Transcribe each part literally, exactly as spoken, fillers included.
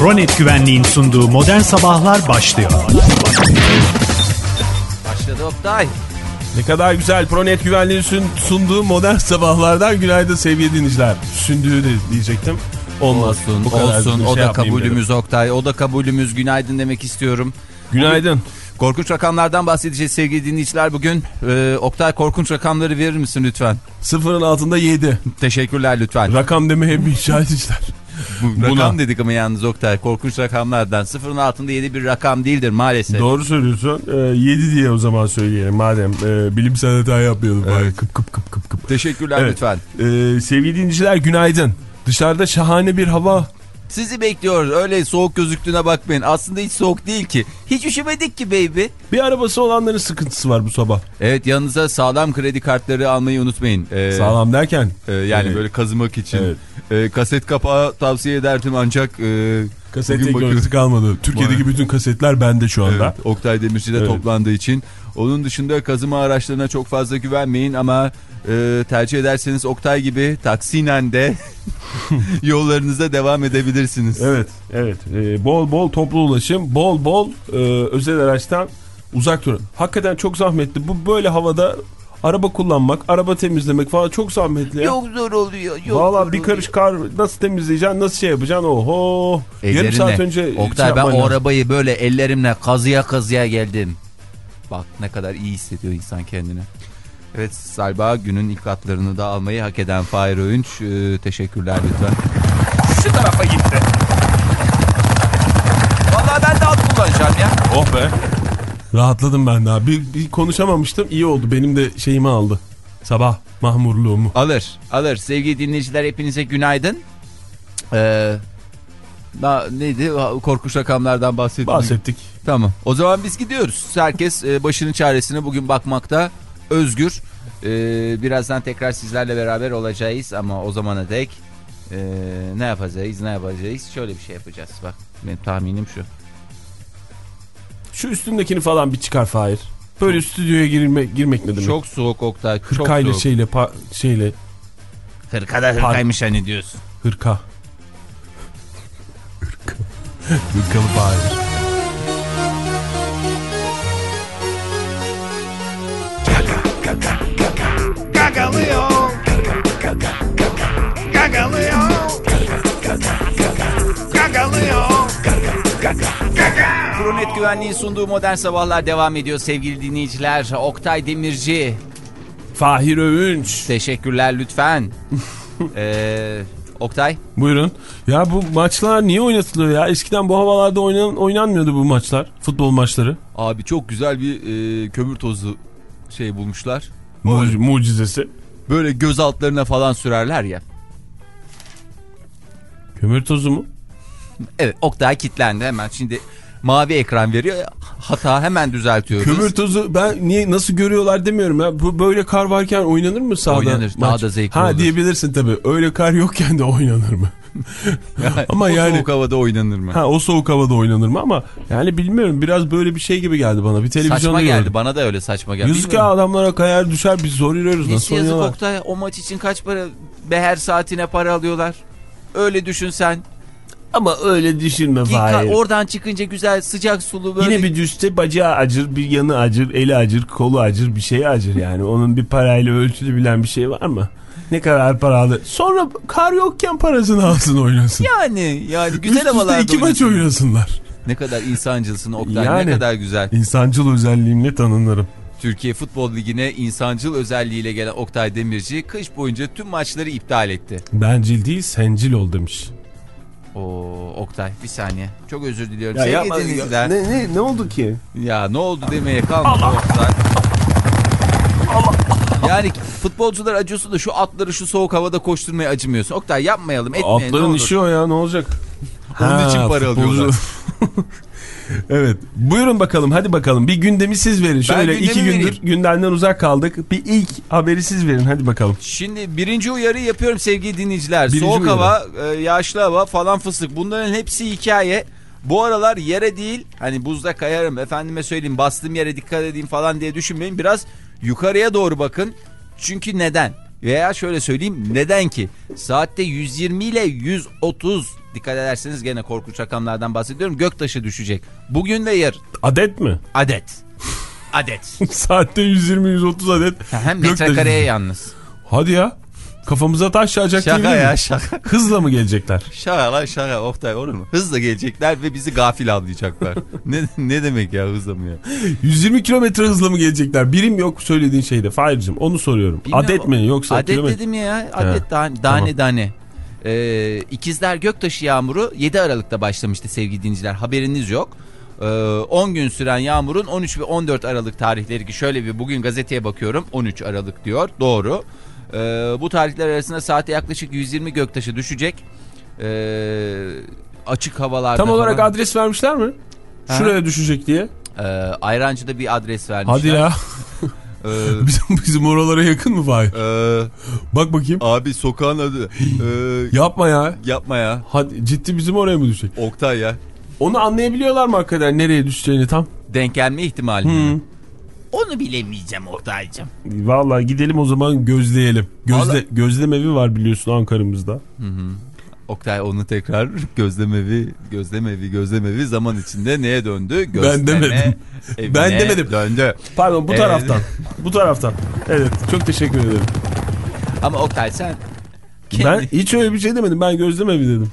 Pronet Güvenliğin sunduğu Modern Sabahlar başlıyor. Başladı Oktay. Ne kadar güzel. Pronet Güvenliğin sunduğu Modern Sabahlardan günaydın sevgili dinleyiciler. Sündüğü de diyecektim. Olmaz. Olsun, bu kadar olsun. şey O da kabulümüz dedim. Oktay. O da kabulümüz. Günaydın demek istiyorum. Günaydın. Korkunç rakamlardan bahsedeceğiz sevgili dinleyiciler bugün. Ee, Oktay, korkunç rakamları verir misin lütfen? Sıfırın altında yedi. Teşekkürler lütfen. Rakam demeye müsaade işler. Bu, rakam dedik ama yalnız Oktay. Korkunç rakamlardan. Sıfırın altında yedi bir rakam değildir maalesef. Doğru söylüyorsun. Ee, yedi diye o zaman söyleyelim. Madem e, bilimsel hata yapmayalım. Evet. Kıp kıp kıp kıp kıp. Teşekkürler evet. Lütfen. Ee, sevgili dinleyiciler günaydın. Dışarıda şahane bir hava. Sizi bekliyoruz. Öyle soğuk gözüktüğüne bakmayın. Aslında hiç soğuk değil ki. Hiç üşümedik ki baby. Bir arabası olanların sıkıntısı var bu sabah. Evet, yanınıza sağlam kredi kartları almayı unutmayın. Ee, sağlam derken? E, yani evet. Böyle kazımak için. Evet. E, kaset kapağı tavsiye ederdim ancak... E, Kaset teknolojisi kalmadı. Türkiye'deki bütün kasetler bende şu anda. Evet, Oktay Demirci'de evet. Toplandığı için. Onun dışında kazıma araçlarına çok fazla güvenmeyin ama e, tercih ederseniz Oktay gibi taksinen de yollarınıza devam edebilirsiniz. Evet, evet. E, bol bol toplu ulaşım, bol bol e, özel araçtan uzak durun. Hakikaten çok zahmetli. Bu böyle havada araba kullanmak, araba temizlemek falan çok zahmetli ya. Çok zor oluyor. Valla bir karış kar nasıl temizleyeceksin, nasıl şey yapacaksın? Oho. Ellerinle. Yarım saat önce Oktay şey ben o arabayı böyle ellerimle kazıya kazıya geldim. Bak ne kadar iyi hissediyor insan kendini. Evet, Salba günün ilk atlarını da almayı hak eden Fahir Öğünç. Ee, teşekkürler lütfen. Şu tarafa gitti. Valla ben de at kullanacağım ya. Oh be. Rahatladım ben daha. Bir, bir konuşamamıştım. İyi oldu. Benim de şeyimi aldı. Sabah mahmurluğumu. Alır. Alır. Sevgili dinleyiciler hepinize günaydın. Ee, na, neydi? Korkunç rakamlardan bahsettik. Bahsettik. Tamam. O zaman biz gidiyoruz. Herkes e, başının çaresine bugün bakmakta özgür. Ee, birazdan tekrar sizlerle beraber olacağız ama o zamana dek e, ne yapacağız? Ne yapacağız? Şöyle bir şey yapacağız. Bak benim tahminim şu. Şu üstündekini falan bir çıkar Fahir. Böyle çok, stüdyoya girme, girmek ne demek? Çok soğuk Oktay. Çok Hırkayla soğuk. şeyle pa, şeyle. Hırka da hırkaymış hani diyorsun. Hırka. Hırka. Hırkalı Fahir. Gagalıyor. Gagalıyor. Gagalıyor. Pronet Güvenliği sunduğu Modern Sabahlar devam ediyor sevgili dinleyiciler. Oktay Demirci. Fahir Öğünç. Teşekkürler lütfen. ee, Oktay. Buyurun. Ya bu maçlar niye oynatılıyor ya? Eskiden bu havalarda oynan, oynanmıyordu bu maçlar. Futbol maçları. Abi çok güzel bir e, kömür tozu şey bulmuşlar. Mu- mucizesi. Böyle göz altlarına falan sürerler ya. Kömür tozu mu? Evet, Oktay kilitlendi hemen. Şimdi mavi ekran veriyor. Hata hemen düzeltiyoruz. Kömür tozu ben niye nasıl görüyorlar demiyorum ya. Bu böyle kar varken oynanır mı sahada? Oynanır. Maç? Daha da zevkli ha, olur. diyebilirsin tabii. Öyle kar yokken de oynanır mı? Ama o yani soğuk havada oynanır mı? Ha, o soğuk havada oynanır mı ama yani bilmiyorum, biraz böyle bir şey gibi geldi bana. Bir televizyonda saçma geldi. gördüm. Bana da öyle saçma geldi. Yazık ya, adamlara kayar düşer, biz zor yürüyoruz. Nasıl yazık oynuyorlar? Oktay, o maç için kaç para, beher saatine para alıyorlar. Öyle düşün sen. Ama öyle düşünme Fahir. Oradan çıkınca güzel sıcak sulu böyle. Yine bir düşse bacağı acır, bir yanı acır, eli acır, kolu acır, bir şey acır yani. Onun bir parayla ölçülebilen bir şey var mı? Ne kadar para alır? Sonra kar yokken parasını alsın oynasın. Yani yani güzel havalarda iki maç oynasınlar. Ne kadar insancılsın Oktay, yani, ne kadar güzel. İnsancıl özelliğimle tanınırım. Türkiye Futbol Ligi'ne insancıl özelliğiyle gelen Oktay Demirci kış boyunca tüm maçları iptal etti. Bencil değil, sencil ol demiş. Oo Oktay bir saniye. Çok özür diliyorum. Ya Sevgili yapma, dinleyiciler. Ne, ne, ne oldu ki? Ya ne oldu demeye kalmadı Oktay. Yani futbolcular acıyorsun da şu atları şu soğuk havada koşturmaya acımıyorsun. Oktay yapmayalım, etmeyelim. Atların işi o ya, ne olacak? Onun ha, için para futbolcu... alıyorlar. Evet. Buyurun bakalım, hadi bakalım. Bir gündemi siz verin. Şöyle iki gündür vereyim. Gündemden uzak kaldık. Bir ilk haberi siz verin, hadi bakalım. Şimdi birinci uyarı yapıyorum sevgili dinleyiciler. Birinci Soğuk uyarı. hava, yağışlı hava falan fıstık. Bunların hepsi hikaye. Bu aralar yere değil, hani buzda kayarım, efendime söyleyeyim bastığım yere dikkat edeyim falan diye düşünmeyin. Biraz yukarıya doğru bakın. Çünkü neden? Veya şöyle söyleyeyim, neden ki? Saatte yüz yirmi ile yüz otuz, dikkat ederseniz gene korkunç rakamlardan bahsediyorum, göktaşı düşecek. Bugün ve yarın. Adet mi? Adet. Adet. Saatte yüz yirmi yüz otuz adet. Hem metrekareye yalnız. Hadi ya. Kafamıza taş yağacak şaka değil ya mi? şaka. Hızla mı gelecekler? Şaka lan şaka, Oktay, olur mu? Hızla gelecekler ve bizi gafil avlayacaklar. ne, ne demek ya hızla mı ya? yüz yirmi kilometre hızla mı gelecekler? Birim yok söylediğin şeyde Fahir'cim, onu soruyorum. Bilmiyorum. Adet mi yoksa Adet kilometre? dedim ya, adet He, tane tamam. tane. Ee, İkizler Göktaşı yağmuru yedi Aralık'ta başlamıştı sevgili dinleyiciler, haberiniz yok. Ee, on gün süren yağmurun on üç ve on dört Aralık tarihleri, ki şöyle bir bugün gazeteye bakıyorum, on üç Aralık diyor, doğru. Ee, bu tarihler arasında saate yaklaşık yüz yirmi göktaşı düşecek. Ee, açık havalarda Tam olarak falan. adres vermişler mi? Ha? Şuraya düşecek diye. Ee, Ayrancı'da bir adres vermişler. Hadi ya. Ee, bizim, bizim oralara yakın mı Fahir? e, Bak bakayım. abi sokağın adı. Ee, Yapma ya. yapma ya. Hadi ciddi bizim oraya mı düşecek? Oktay ya. Onu anlayabiliyorlar mı hakikaten nereye düşeceğini tam? Denk gelme ihtimali. Hı. Onu bilemeyeceğim Oktay'cığım. Vallahi gidelim o zaman gözleyelim. Gözle, Vallahi... Gözlem evi var biliyorsun Ankara'mızda. Hı hı. Oktay onu tekrar gözlemevi, gözlemevi, gözlemevi zaman içinde neye döndü? Gözleme ben demedim. Ben demedim. Döndü. Pardon bu Evet. taraftan. Bu taraftan. Evet, çok teşekkür ederim. Ama Oktay sen... Kendi... Ben hiç öyle bir şey demedim. Ben gözlem evi dedim.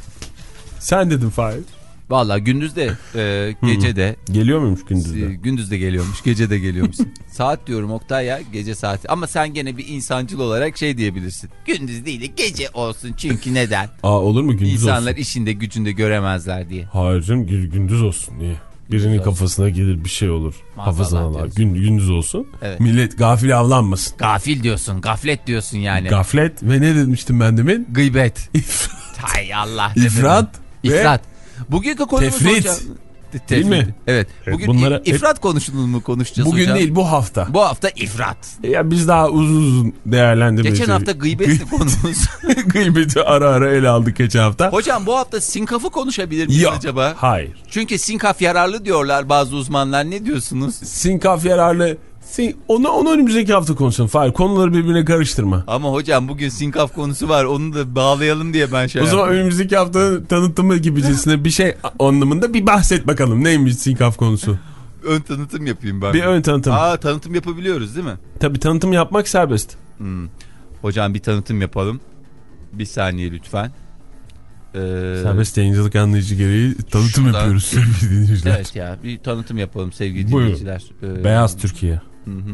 Sen dedin Fahir. Vallahi gündüz de e, gece de. Geliyor muymuş gündüz de? Gündüz de geliyormuş, gece de geliyormuş. Saat diyorum Oktay ya, gece saati. Ama sen gene bir insancıl olarak şey diyebilirsin. Gündüz değil de gece olsun, çünkü neden? Aa, olur mu gündüz İnsanlar olsun? işinde gücünde göremezler diye. Hayır canım, gündüz olsun diye. Birinin Gündüz kafasına gelir bir şey olur. Hafızana Gün, gündüz olsun. Evet. Millet gafil avlanmasın. Gafil diyorsun, gaflet diyorsun yani. Gaflet ve ne demiştim ben demin? Gıybet. Hay Allah. İfrat. İfrat. Bugünkü konumuz Tefrit. hocam. Tefrit. Değil mi? Evet. Bugün bunlara if- ifrat hep... konuşulur mu konuşacağız Bugün hocam? değil, bu hafta. Bu hafta ifrat. Ya biz daha uzun uzun değerlendirmeyi Geçen hafta gıybetti konumuz. Gıybeti ara ara ele aldık geçen hafta. Hocam bu hafta sinkafı konuşabilir miyiz Yok, acaba? Hayır. Çünkü sinkaf yararlı diyorlar bazı uzmanlar. Ne diyorsunuz? Sinkaf yararlı. Sin onu, onu önümüzdeki hafta konuşalım. Fahir, konuları birbirine karıştırma. Ama hocam bugün sinkaf konusu var. Onu da bağlayalım diye ben şey O yaptım. zaman önümüzdeki haftanın tanıtımı gibicesine bir şey anlamında bir bahset bakalım. Neymiş sinkaf konusu? Ön tanıtım yapayım ben. Bir ön tanıtım. Aa, tanıtım yapabiliyoruz değil mi? Tabii, tanıtım yapmak serbest. Hmm. Hocam bir tanıtım yapalım. Bir saniye lütfen. Ee, Serbest yayıncılık anlayıcı gereği tanıtım şuradan... yapıyoruz sevgili dinleyiciler. Evet ya, bir tanıtım yapalım sevgili Buyurun. dinleyiciler. Ee, Beyaz Türkiye. Hı hı.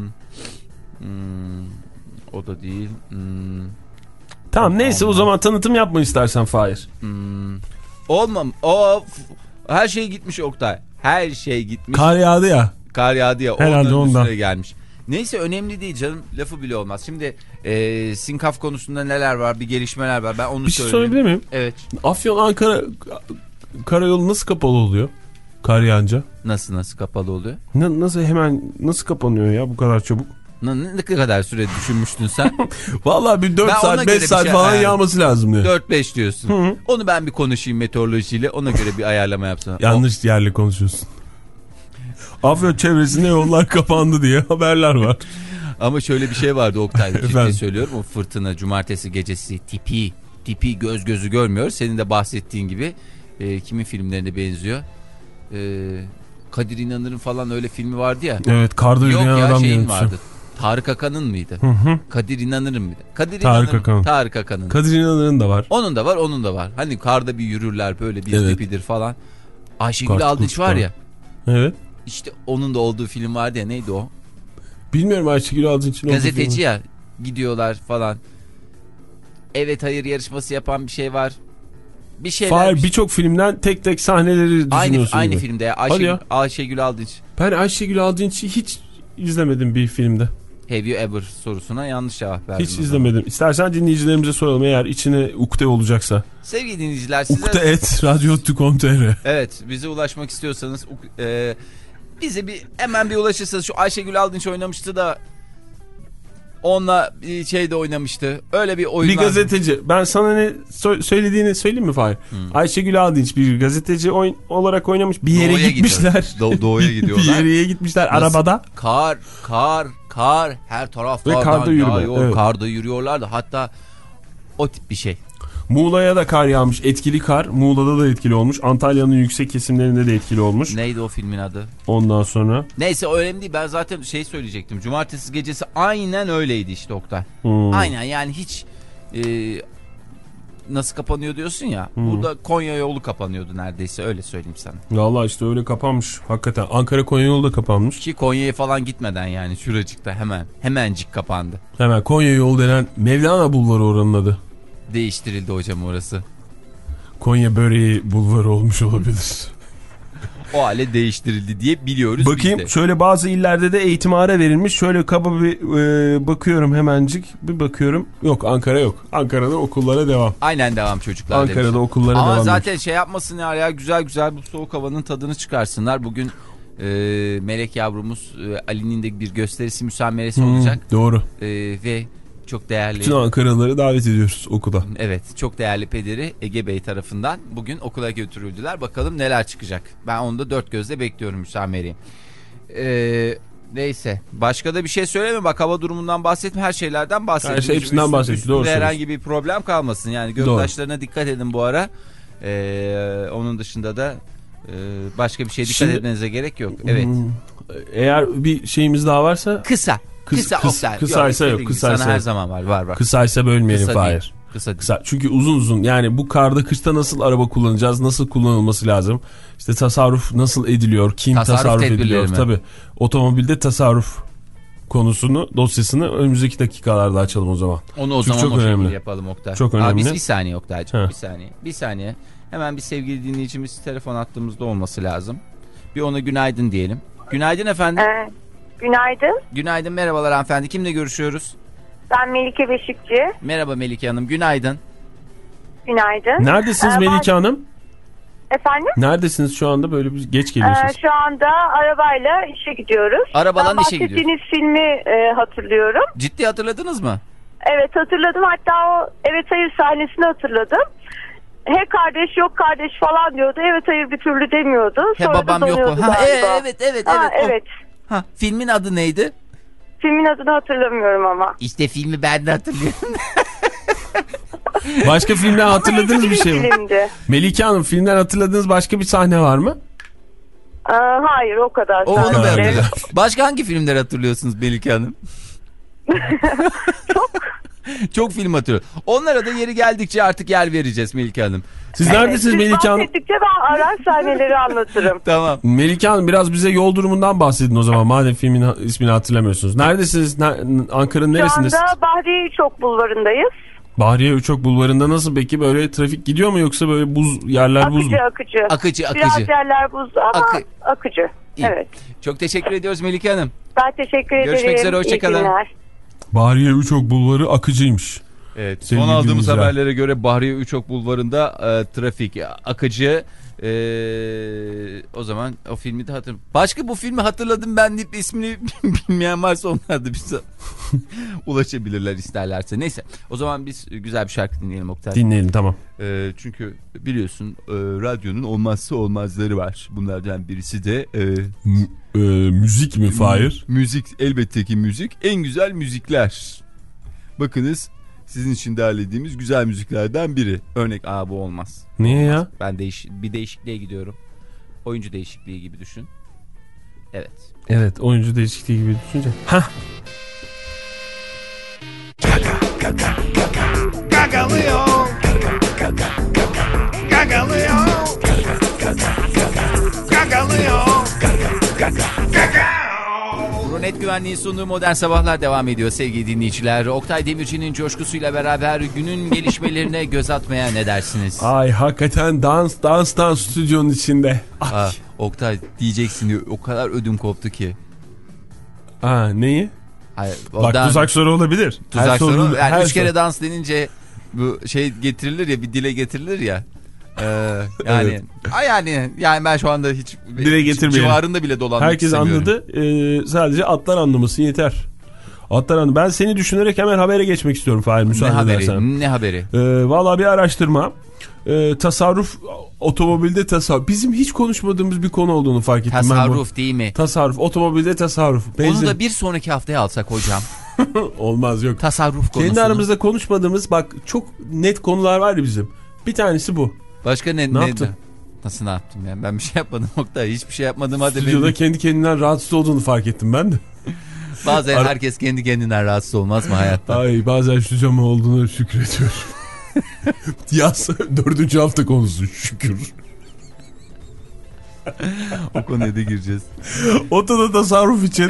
Hmm, o da değil. Hmm, tamam neyse o zaman tanıtım yapma istersen Fahir. hmm. Olmam. Of. Her şey gitmiş Oktay. Her şey gitmiş. Kar yağdı ya. Kar yağdı ya. Herhalde ondan. Üstüne gelmiş. Neyse önemli değil canım. Lafı bile olmaz. Şimdi e, sinkaf konusunda neler var? Bir gelişmeler var. Ben onu Bir şey söyleyeyim. sorabilir miyim? Evet. Afyon Ankara karayolu nasıl kapalı oluyor? Kar yağınca. Nasıl nasıl kapalı oluyor? Na, nasıl hemen nasıl kapanıyor ya bu kadar çabuk? Ne, ne kadar süre düşünmüştün sen? Vallahi bir dört Ben ona saat göre beş bir saat şey- falan yani. yağması lazım diyor. dört beş diyorsun. Hı hı. Onu ben bir konuşayım meteorolojiyle. Ona göre bir ayarlama yapsana. Yanlış yerle konuşuyorsun. Afyon çevresinde yollar kapandı diye haberler var. Ama şöyle bir şey vardı Oktay. Ciddi Efendim? söylüyorum. O fırtına cumartesi gecesi tipi. Tipi göz gözü görmüyor. Senin de bahsettiğin gibi. E, kimin filmlerine benziyor? E, Kadir İnanır'ın falan öyle filmi vardı ya. Evet, karda Yok yürüyen ya, adam şeyin yönetiyor. vardı. Tarık Akan'ın mıydı? Hı hı. Kadir İnanır'ın mıydı? Kadir Tarık İnanır'ın. Akan. Tarık Akan'ın. Kadir İnanır'ın da var. Onun da var, onun da var. Hani karda bir yürürler böyle bir Evet. tipidir falan. Ayşegül Kart Aldınç kurt var falan. ya. Evet. İşte onun da olduğu film vardı ya, neydi o? Bilmiyorum Ayşegül Aldınç'ın olduğu Gazeteci filmi. ya, gidiyorlar falan. Evet hayır yarışması yapan bir şey var. Bir şeyler. Fahir, birçok filmden tek tek sahneleri aynı düşünüyorsun aynı gibi. filmde ya. Hadi Ayşegül, ya. Ayşegül Aldınç. Ben Ayşegül Aldınç'ı hiç izlemedim bir filmde. Have you ever sorusuna yanlış cevap verdim. Hiç izlemedim. İstersen dinleyicilerimize soralım eğer içine ukde olacaksa. Sevgili dinleyiciler size... Ukde et radyo nokta com nokta tr. Evet, bize ulaşmak istiyorsanız e, bize bir hemen bir ulaşırsanız. Şu Ayşegül Aldınç oynamıştı da onunla bir şey de oynamıştı. Öyle bir oyun. Bir gazeteci. Ben sana ne so- söylediğini söyleyeyim mi Fahir? Hmm. Ayşegül Aldınç bir gazeteci oyun olarak oynamış. Bir yere Doğuya gitmişler. Do- doğuya gidiyorlar. Bir yere gitmişler Nasıl? arabada. Kar, kar, kar her taraftan Ve karda yürüme, yağıyor. evet. Karda yürüyorlardı. Hatta o tip bir şey. Muğla'ya da kar yağmış. Etkili kar. Muğla'da da etkili olmuş. Antalya'nın yüksek kesimlerinde de etkili olmuş. Neydi o filmin adı? Ondan sonra. Neyse o önemli değil. Ben zaten şey söyleyecektim. Cumartesi gecesi aynen öyleydi işte Oktay. Hmm. Aynen yani hiç e, nasıl kapanıyor diyorsun ya. Hmm. Burada Konya yolu kapanıyordu neredeyse, öyle söyleyeyim sana. Vallahi işte öyle kapanmış. Hakikaten Ankara Konya yolu da kapanmış. Ki Konya'ya falan gitmeden yani şuracıkta hemen hemencik kapandı. Hemen Konya yolu denen Mevlana Bulvarı oranın adı. Değiştirildi hocam orası. Konya Böreği Bulvarı olmuş olabilir. O hale değiştirildi diye biliyoruz. Bakayım biz de. şöyle bazı illerde de eğitime ara verilmiş. Şöyle kaba bir e, bakıyorum hemencik. Bir bakıyorum. Yok, Ankara yok. Ankara'da okullara devam. Aynen devam çocuklar. Ankara'da demiş. okullara Ama devam. zaten demiş. şey yapmasınlar ya, güzel güzel bu soğuk havanın tadını çıkarsınlar. Bugün e, Melek yavrumuz e, Ali'nin de bir gösterisi müsameresi Hmm, olacak. doğru. E, ve çok değerli. Bütün Ankaralıları davet ediyoruz okula. Evet, çok değerli pederi Ege Bey tarafından bugün okula götürüldüler. Bakalım neler çıkacak. Ben onu da dört gözle bekliyorum müsamereyi. Ee, neyse. Başka da bir şey söyleme. Bak, hava durumundan bahsetme. Her şeylerden bahsetme. Her şey hepsinden Üstü, bahset. üstünde Doğru herhangi bir problem kalmasın. Yani göktaşlarına dikkat edin bu ara. Ee, onun dışında da e, başka bir şeye dikkat Şimdi, etmenize gerek yok. Evet. Hmm, eğer bir şeyimiz daha varsa... Kısa. Kıs, kısa kıs, Oktay. kısaysa yok. Yok, Kısaysa sana her yok. zaman var. Var var. Kısaysa bölmeyelim Kısa Fahir. değil. Kısa değil. Kısa. Çünkü uzun uzun, yani bu karda kışta nasıl araba kullanacağız, nasıl kullanılması lazım, işte tasarruf nasıl ediliyor, kim Tasarruf tasarruf, tedbirleri ediliyor, mi? tabii otomobilde tasarruf konusunu, dosyasını önümüzdeki dakikalarda açalım o zaman. Onu o Çünkü zaman çok o önemli. şekilde yapalım Oktay. Çok Abi önemli. biz bir saniye Oktay'cığım, Ha. bir saniye. Bir saniye. Hemen bir sevgili dinleyicimiz telefon attığımızda olması lazım. Bir ona günaydın diyelim. Günaydın efendim. Ee, günaydın. Günaydın, merhabalar hanımefendi. Kimle görüşüyoruz? Ben Melike Beşikçi. Merhaba Melike Hanım, günaydın. Günaydın. Neredesiniz Ee, Melike Hanım? Efendim? Neredesiniz şu anda, böyle bir geç geliyorsunuz. Ee, şu anda arabayla işe gidiyoruz. Arabadan ben işe gidiyoruz. bahsettiğiniz filmi e, hatırlıyorum. Ciddi hatırladınız mı? Evet, hatırladım. Hatta o evet hayır sahnesini hatırladım. He kardeş yok kardeş falan diyordu. Evet hayır bir türlü demiyordu. He Sonra babam da yok donuyordu mu? Ha, galiba. e, evet evet Ha, evet. o. evet. Ha, filmin adı neydi? Filmin adını hatırlamıyorum ama. İşte filmi ben de hatırlıyorum. Başka filmden hatırladığınız bir şey mi? Filmdi. Melike Hanım, filmden hatırladığınız başka bir sahne var mı? Aa, hayır o kadar. O onu sadece. ben hatırlıyorum. Başka hangi filmleri hatırlıyorsunuz Melike Hanım? Çok. Çok film hatırlıyorum. Onlara da yeri geldikçe artık yer vereceğiz Melike Hanım. Siz neredesiniz Siz Melike Hanım? bahsettikçe ben arar sahneleri anlatırım. Tamam. Melike Hanım, biraz bize yol durumundan bahsedin o zaman, madem filmin ha- ismini hatırlamıyorsunuz. Neredesiniz? Ne- Ankara'nın Şu neresindesiniz? anda Bahriye Üçok Bulvarı'ndayız. Bahriye Üçok Bulvarı'nda nasıl peki, böyle trafik gidiyor mu, yoksa böyle buz yerler buz mu? Akıcı akıcı. Akıcı Biraz akıcı. yerler buzlu ama Akı- akıcı. İyi. Evet. Çok teşekkür ediyoruz Melike Hanım. Ben teşekkür ederim. Görüşmek üzere, hoşça İyi kalın. günler. Bahriye Üçok Bulvarı akıcıymış. Evet. Sevgili Son aldığımız dinleyiciler. haberlere göre Bahriye Üçok Bulvarı'nda e, trafik akıcı. E, o zaman o filmi de hatırladım. Başka bu filmi hatırladım ben deyip ismini bilmeyen varsa onlar da bize ulaşabilirler isterlerse. Neyse, o zaman biz güzel bir şarkı dinleyelim Oktay. Dinleyelim, tamam. E, çünkü biliyorsun e, radyonun olmazsa olmazları var. Bunlardan birisi de e, M- e, müzik mi Fahir? müzik, elbette ki müzik. En güzel müzikler. Bakınız, sizin için derlediğimiz güzel müziklerden biri. Örnek, aa bu olmaz. Niye Olmaz. ya? Ben değiş bir değişikliğe gidiyorum. Oyuncu değişikliği gibi düşün. Evet. Evet, oyuncu değişikliği gibi düşünce. Hah. Gagalıyor. Gagalıyor. Gagalıyor. Runet Güvenliği sunduğu Modern Sabahlar devam ediyor sevgili dinleyiciler. Oktay Demirci'nin coşkusuyla beraber günün gelişmelerine göz atmaya ne dersiniz? Ay, hakikaten dans dans dans stüdyonun içinde. Ay. Aa, Oktay diyeceksin diye o kadar ödüm koptu ki. Aa, neyi? Hayır, Bak, ondan- tuzak soru olabilir. Tuzak Her soru. sorunun- Yani her üç kere soru- dans denince bu şey getirilir ya, bir dile getirilir ya. Ee, yani Evet. ay yani yani ben şu anda hiç Dile getirmeyelim. civarında bile dolanmak Herkes istemiyorum. anladı. Ee, sadece atlar anlamasın yeter. Atlar Hanım, ben seni düşünerek hemen habere geçmek istiyorum Fahir, müsaade ne haberi, edersen. Ne haberi? Ee, Valla bir araştırma. Ee, tasarruf, otomobilde tasarruf. Bizim hiç konuşmadığımız bir konu olduğunu fark ettim. Tasarruf değil mi? Tasarruf, otomobilde tasarruf. Benzin... Onu da bir sonraki haftaya alsak hocam. Olmaz, yok. Tasarruf konusunu. Kendi aramızda konuşmadığımız bak çok net konular var ya bizim. Bir tanesi bu. Başka ne? Ne, ne yaptın? Nasıl ne yaptım ya? Ben bir şey yapmadım Oktay. Hiçbir şey yapmadım. Hadi Stüdyoda benim... kendi kendinden rahatsız olduğunu fark ettim ben de. Bazen Ar- herkes kendi kendinden rahatsız olmaz mı hayatta? Ay, bazen şu cama olduğunu şükrediyorum. Yaz dördüncü hafta konusu, şükür. O konuya da gireceğiz. Otoda tasarruf için.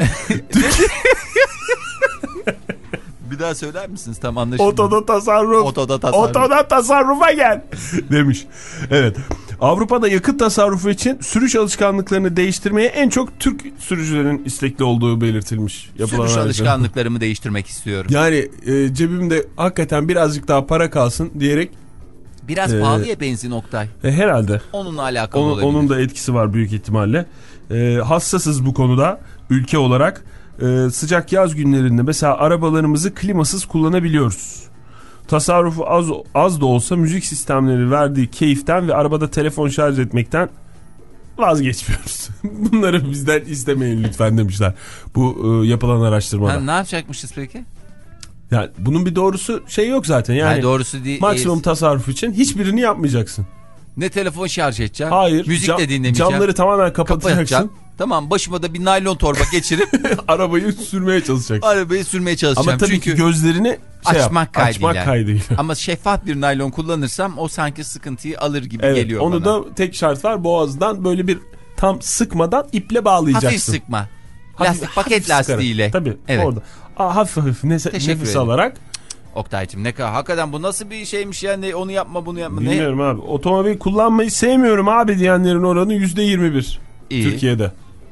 Bir daha söyler misiniz? Tam anlaşılmadı. Otoda tasarruf. Otoda tasarruf. Otoda tasarrufa gel. Demiş. Evet. Avrupa'da yakıt tasarrufu için sürüş alışkanlıklarını değiştirmeye en çok Türk sürücülerin istekli olduğu belirtilmiş. Sürüş alışkanlıklarımı değiştirmek istiyorum. Yani e, cebimde hakikaten birazcık daha para kalsın diyerek. Biraz Ee, pahalı ya benzin Oktay. E, herhalde. Onunla alakalı Onun, olabilir. onun da etkisi var büyük ihtimalle. E, hassasız bu konuda ülke olarak. E, sıcak yaz günlerinde mesela arabalarımızı klimasız kullanabiliyoruz. Tasarrufu az, az da olsa müzik sistemleri verdiği keyiften ve arabada telefon şarj etmekten vazgeçmiyoruz. Bunları bizden istemeyin lütfen demişler. Bu e, yapılan araştırmada. Ha, ne yapacakmışız peki? Yani bunun bir doğrusu şey yok zaten. Yani, yani doğrusu değil. Maksimum tasarruf için hiçbirini yapmayacaksın. Ne telefon şarj edeceksin. Hayır. Müzik Cam, de dinlemeyeceksin. Camları tamamen kapatacaksın. Tamam, başıma da bir naylon torba geçirip arabayı sürmeye çalışacaksın. Arabayı sürmeye çalışacağım. Ama tabii Çünkü ki gözlerini şey açmak yap, kaydıyla. Açmak kaydıyla. Ama şeffaf bir naylon kullanırsam o sanki sıkıntıyı alır gibi evet, geliyor onu bana. Onu da tek şart var, boğazdan böyle bir tam sıkmadan iple bağlayacaksın. Hafif sıkma. Hafif, Lastik, paket lastiğiyle. Tabii evet. Orada. Aa, hafif hafif nefes, nefes alarak. Oktay'cığım ne kadar hakikaten bu nasıl bir şeymiş yani, onu yapma bunu yapma. Bilmiyorum ne? abi. Otomobil kullanmayı sevmiyorum abi diyenlerin oranı yüzde yirmi bir Türkiye'de.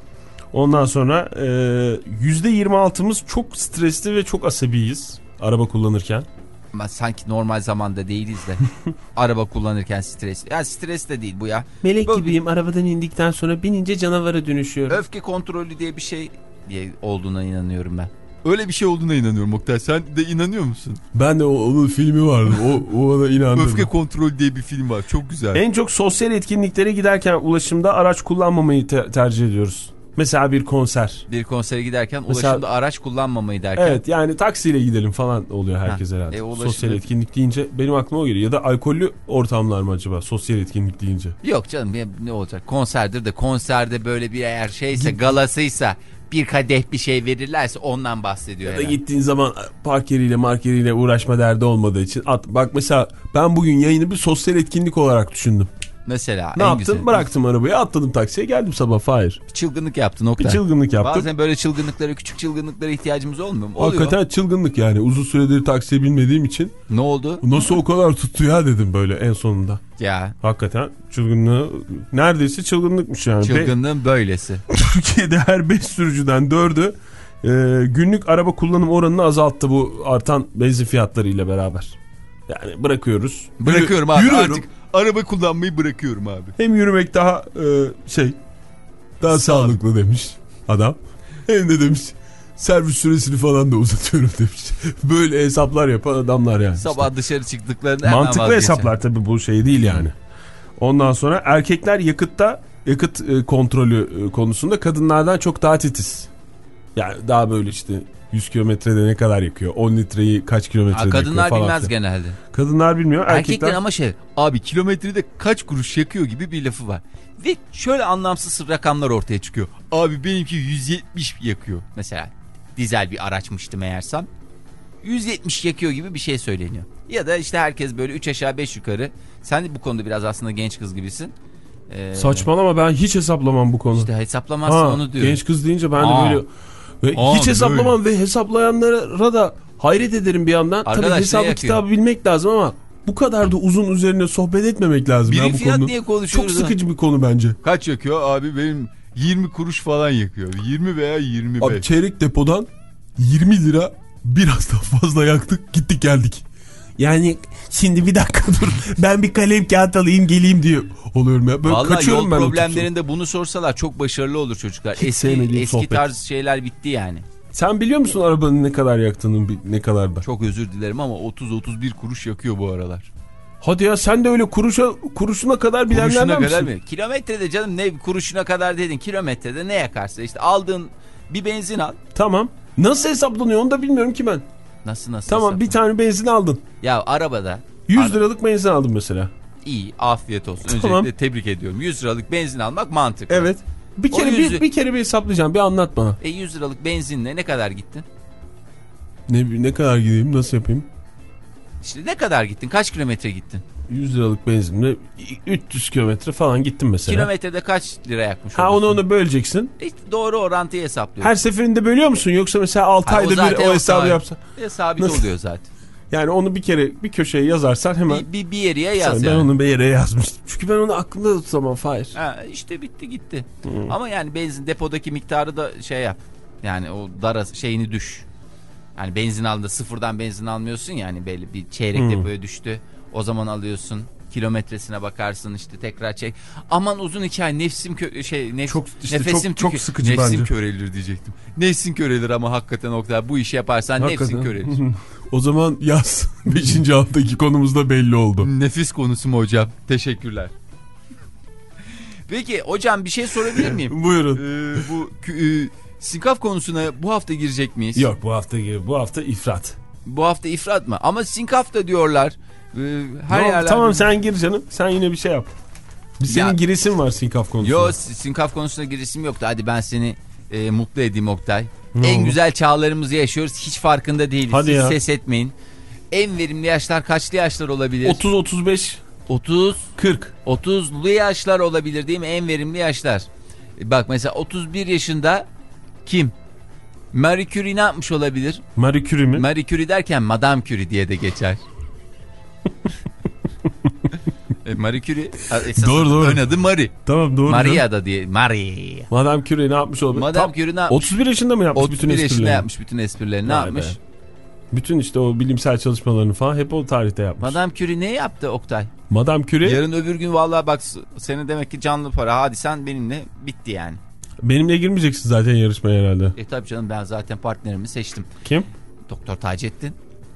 Ondan sonra e, yüzde yirmi altımız çok stresli ve çok asabiyiz araba kullanırken. Ama sanki normal zamanda değiliz de. Araba kullanırken stresli. Ya stres de değil bu ya. Melek bu, gibiyim, arabadan indikten sonra binince canavara dönüşüyorum. Öfke kontrolü diye bir şey diye olduğuna inanıyorum ben. Öyle bir şey olduğuna inanıyorum Oktay. Sen de inanıyor musun? Ben de o, onun filmi vardı. O, ona inandım. Öfke kontrolü diye bir film var. Çok güzel. En çok sosyal etkinliklere giderken ulaşımda araç kullanmamayı te- tercih ediyoruz. Mesela bir konser. Bir konsere giderken mesela, ulaşımda araç kullanmamayı derken. Evet, yani taksiyle gidelim falan oluyor herkes ha, herhalde. E, ulaşımda... Sosyal etkinlik deyince benim aklıma o geliyor. Ya da alkollü ortamlar mı acaba sosyal etkinlik deyince? Yok canım, ne olacak? Konserdir de, konserde böyle bir eğer şeyse, galasıysa, bir kadeh bir şey verirlerse ondan bahsediyor. Ya da herhalde. Gittiğin zaman park yeriyle mark yeriyle uğraşma derdi olmadığı için. At, bak mesela ben bugün yayını bir sosyal etkinlik olarak düşündüm. Mesela ne en yaptım? Güzel. Bıraktım arabayı, atladım taksiye, geldim sabah. Fahir. Bir çılgınlık yaptın Oktay. Bir çılgınlık yaptım. Bazen böyle çılgınlıklara, küçük çılgınlıklara ihtiyacımız olmuyor mu? Oluyor. Hakikaten çılgınlık yani. Uzun süredir taksiye binmediğim için. Ne oldu? Nasıl o kadar tuttu ya dedim böyle en sonunda. Ya. Hakikaten çılgınlığı neredeyse çılgınlıkmış yani. Çılgınlığın böylesi. Türkiye'de her beş sürücüden dördü e, günlük araba kullanım oranını azalttı bu artan benzin fiyatlarıyla beraber. Yani bırakıyoruz. Bırakıyorum Yürü, abi yürüyorum. Artık araba kullanmayı bırakıyorum abi. Hem yürümek daha e, şey daha sağlıklı, sağlıklı demiş adam. Hem de demiş servis süresini falan da uzatıyorum demiş. Böyle hesaplar yapan adamlar yani. Sabah işte. Dışarı çıktıklarında hemen mantıklı vazgeçen. Hesaplar tabii, bu şey değil yani. Ondan sonra erkekler yakıtta yakıt e, kontrolü e, konusunda kadınlardan çok daha titiz. Yani daha böyle işte yüz kilometrede ne kadar yakıyor? on litreyi kaç kilometrede yakıyor falan. Kadınlar bilmez falan. Genelde. Kadınlar bilmiyor. Erkekler, erkekler ama şey abi kilometrede kaç kuruş yakıyor gibi bir lafı var. Ve şöyle anlamsız rakamlar ortaya çıkıyor. Abi benimki yüz yetmiş yakıyor. Mesela dizel bir araçmıştı meğersem. yüz yetmiş yakıyor gibi bir şey söyleniyor. Ya da işte herkes böyle üç aşağı beş yukarı. Sen de bu konuda biraz aslında genç kız gibisin. Ee, Saçmalama, ben hiç hesaplamam bu konu. İşte hesaplamazsın ha, onu diyor. Genç kız deyince ben Aa. de böyle... Ve Aa, hiç hesaplamam böyle. Ve hesaplayanlara da hayret ederim bir yandan. Arkadaş, tabii hesabı kitabı bilmek lazım ama bu kadar da uzun üzerine sohbet etmemek lazım. Biri bu fiyat konu. Niye konuşuyoruz? Çok sıkıcı ha? Bir konu bence. Kaç yakıyor abi? Benim yirmi kuruş falan yakıyor. yirmi veya yirmi beş. Abi çeyrek depodan yirmi lira biraz daha fazla yaktık, gittik geldik. Yani şimdi bir dakika dur, ben bir kalem kağıt alayım geleyim diyor oluyorum ya. Böyle vallahi yol problemlerinde bunu sorsalar çok başarılı olur çocuklar. Hiç eski eski tarz şeyler bitti yani. Sen biliyor musun arabanın ne kadar yaktığını, ne kadar da? Çok özür dilerim ama otuz otuz bir kuruş yakıyor bu aralar. Hadi ya, sen de öyle kuruşa, kuruşuna kadar bilenlerden Kuruşuna misin? kadar mı? Kilometrede canım, ne kuruşuna kadar dedin, kilometrede ne yakarsa işte aldığın bir benzin al. Tamam. Nasıl hesaplanıyor onu da bilmiyorum ki ben. Nasıl nasıl Tamam hesaplı? Bir tane benzin aldın. Ya arabada. yüz liralık benzin aldın mesela. İyi, afiyet olsun. Tamam. Öncelikle tebrik ediyorum. yüz liralık benzin almak mantıklı. Evet. Bir kere yüzü... bir, bir kere bir hesaplayacağım, bir anlat bana. E yüz liralık benzinle ne kadar gittin? Ne ne kadar gideyim, nasıl yapayım? İşte ne kadar gittin? Kaç kilometre gittin? yüz liralık benzinle üç yüz kilometre falan gittim mesela. Kilometrede kaç lira yakmış Ha olursun? onu onu böleceksin. İşte doğru orantıyı hesaplıyorsun. Her seferinde bölüyor musun, yoksa mesela altı Ha, o ayda bir zaten o o hesabı sabit. yapsan? E, sabit Nasıl? oluyor zaten. Yani onu bir kere bir köşeye yazarsan hemen. Bir, bir, bir yere yaz ben yani. onu bir yere yazmıştım. Çünkü ben onu aklımda tutamam Fahir. Ha, işte bitti gitti. Hmm. Ama yani benzin depodaki miktarı da şey yap. Yani o dara şeyini düş. Yani benzin aldığında sıfırdan benzin almıyorsun yani, belli bir çeyrek Hmm. depoya düştü. O zaman alıyorsun. Kilometresine bakarsın işte, tekrar çek. Aman uzun hikaye, nefsim kö şey nef Çok işte nefesim çok, çok tükü- sıkıcı nefsim bence. körelir diyecektim. Nefsin körelir ama hakikaten Oktay, bu işi yaparsan Hakikaten. nefsin körelir. O zaman yaz. Beşinci haftaki konumuz da belli oldu. Nefis konusu mu hocam? Teşekkürler. Peki hocam, bir şey sorabilir miyim? Buyurun. Ee, bu e, sinkaf konusuna bu hafta girecek miyiz? Yok, bu hafta bu hafta ifrat. Bu hafta ifrat mı? Ama sinkaf da diyorlar. Ee, her Tamam, yerlerde... tamam sen gir canım. Sen yine bir şey yap. Bir senin Ya- giresin var sinkaf konusunda. Yo, sinkaf konusunda girişim yoktu. Hadi ben seni e, mutlu edeyim Oktay. Ne en oldu? güzel çağlarımızı yaşıyoruz. Hiç farkında değiliz. Hadi Hiç ya. ses etmeyin. En verimli yaşlar kaçlı yaşlar olabilir? otuz otuz beş otuz kırk. otuzlu yaşlar olabilir değil mi? En verimli yaşlar. E, Bak mesela otuz bir yaşında kim? Marie Curie ne yapmış olabilir? Marie Curie mi? Marie Curie derken Madame Curie diye de geçer. e, Marie Curie esas Doğru, doğru. ön adı Marie. Tamam, doğru. Maria da diye. Marie. Madame Curie ne yapmış olabilir? Madame Tam Curie ne yapmış? otuz bir yaşında mı yapmış otuz bütün bir yaşında esprilerini? yapmış bütün esprilerini. Ne Vay yapmış? be. Bütün işte o bilimsel çalışmalarını falan hep o tarihte yapmış. Madame Curie ne yaptı Oktay? Madame Curie Yarın öbür gün vallahi bak, seni demek ki canlı para. Hadi sen benimle bitti yani. benimle girmeyeceksin zaten yarışmaya herhalde. E tabii canım, ben zaten partnerimi seçtim. Kim? Doktor Taceddin.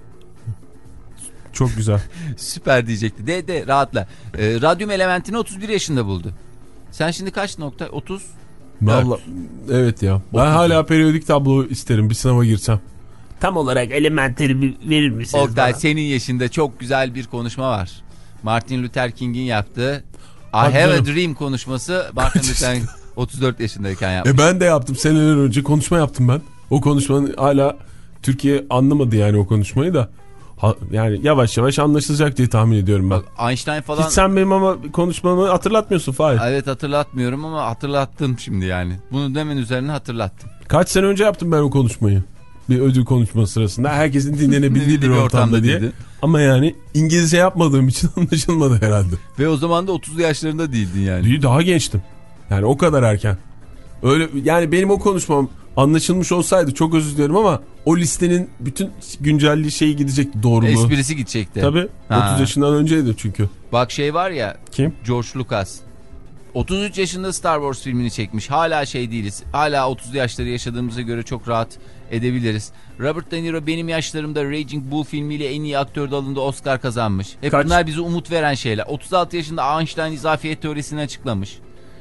Çok güzel. Süper diyecekti. De de rahatla. Ee, radyum elementini otuz bir yaşında buldu. Sen şimdi kaç nokta? otuz? Vallahi evet ya. Ben otuz. hala periyodik tablo isterim bir sınava girsem. Tam olarak elementleri bir verir misiniz Oktay, bana? senin yaşında çok güzel bir konuşma var. Martin Luther King'in yaptığı I Hadi Have canım. a Dream konuşması Martin Luther King otuz dört yaşındayken yapmış. E ben de yaptım, seneler önce konuşma yaptım ben. O konuşmanın hala Türkiye anlamadı yani o konuşmayı da. Ha, yani yavaş yavaş anlaşılacak diye tahmin ediyorum ben. Bak, Einstein falan... Hiç sen benim ama konuşmamı hatırlatmıyorsun Fahir. Evet, hatırlatmıyorum ama hatırlattım şimdi yani. Bunu demen üzerine hatırlattım. Kaç sene önce yaptım ben o konuşmayı. Bir ödül konuşması sırasında. Herkesin dinlenebildiği bir ortamda diye. değildi. Ama yani İngilizce yapmadığım için anlaşılmadı herhalde. Ve o zaman da otuzlu yaşlarında değildin yani. Daha gençtim. Yani o kadar erken. Öyle yani benim o konuşmam anlaşılmış olsaydı çok özür dilerim ama o listenin bütün güncelliği şeyi gidecekti, doğruluğu. Esprisi gidecekti. Tabii. Ha. otuz yaşından önceydi çünkü. Bak şey var ya. Kim? George Lucas. otuz üç yaşında Star Wars filmini çekmiş. Hala şey değiliz. Hala otuzlu yaşları yaşadığımıza göre çok rahat edebiliriz. Robert De Niro benim yaşlarımda Raging Bull filmiyle en iyi aktör dalında Oscar kazanmış. Hep Kaç? bunlar bize umut veren şeyler. otuz altı yaşında Einstein izafiyet teorisini açıklamış.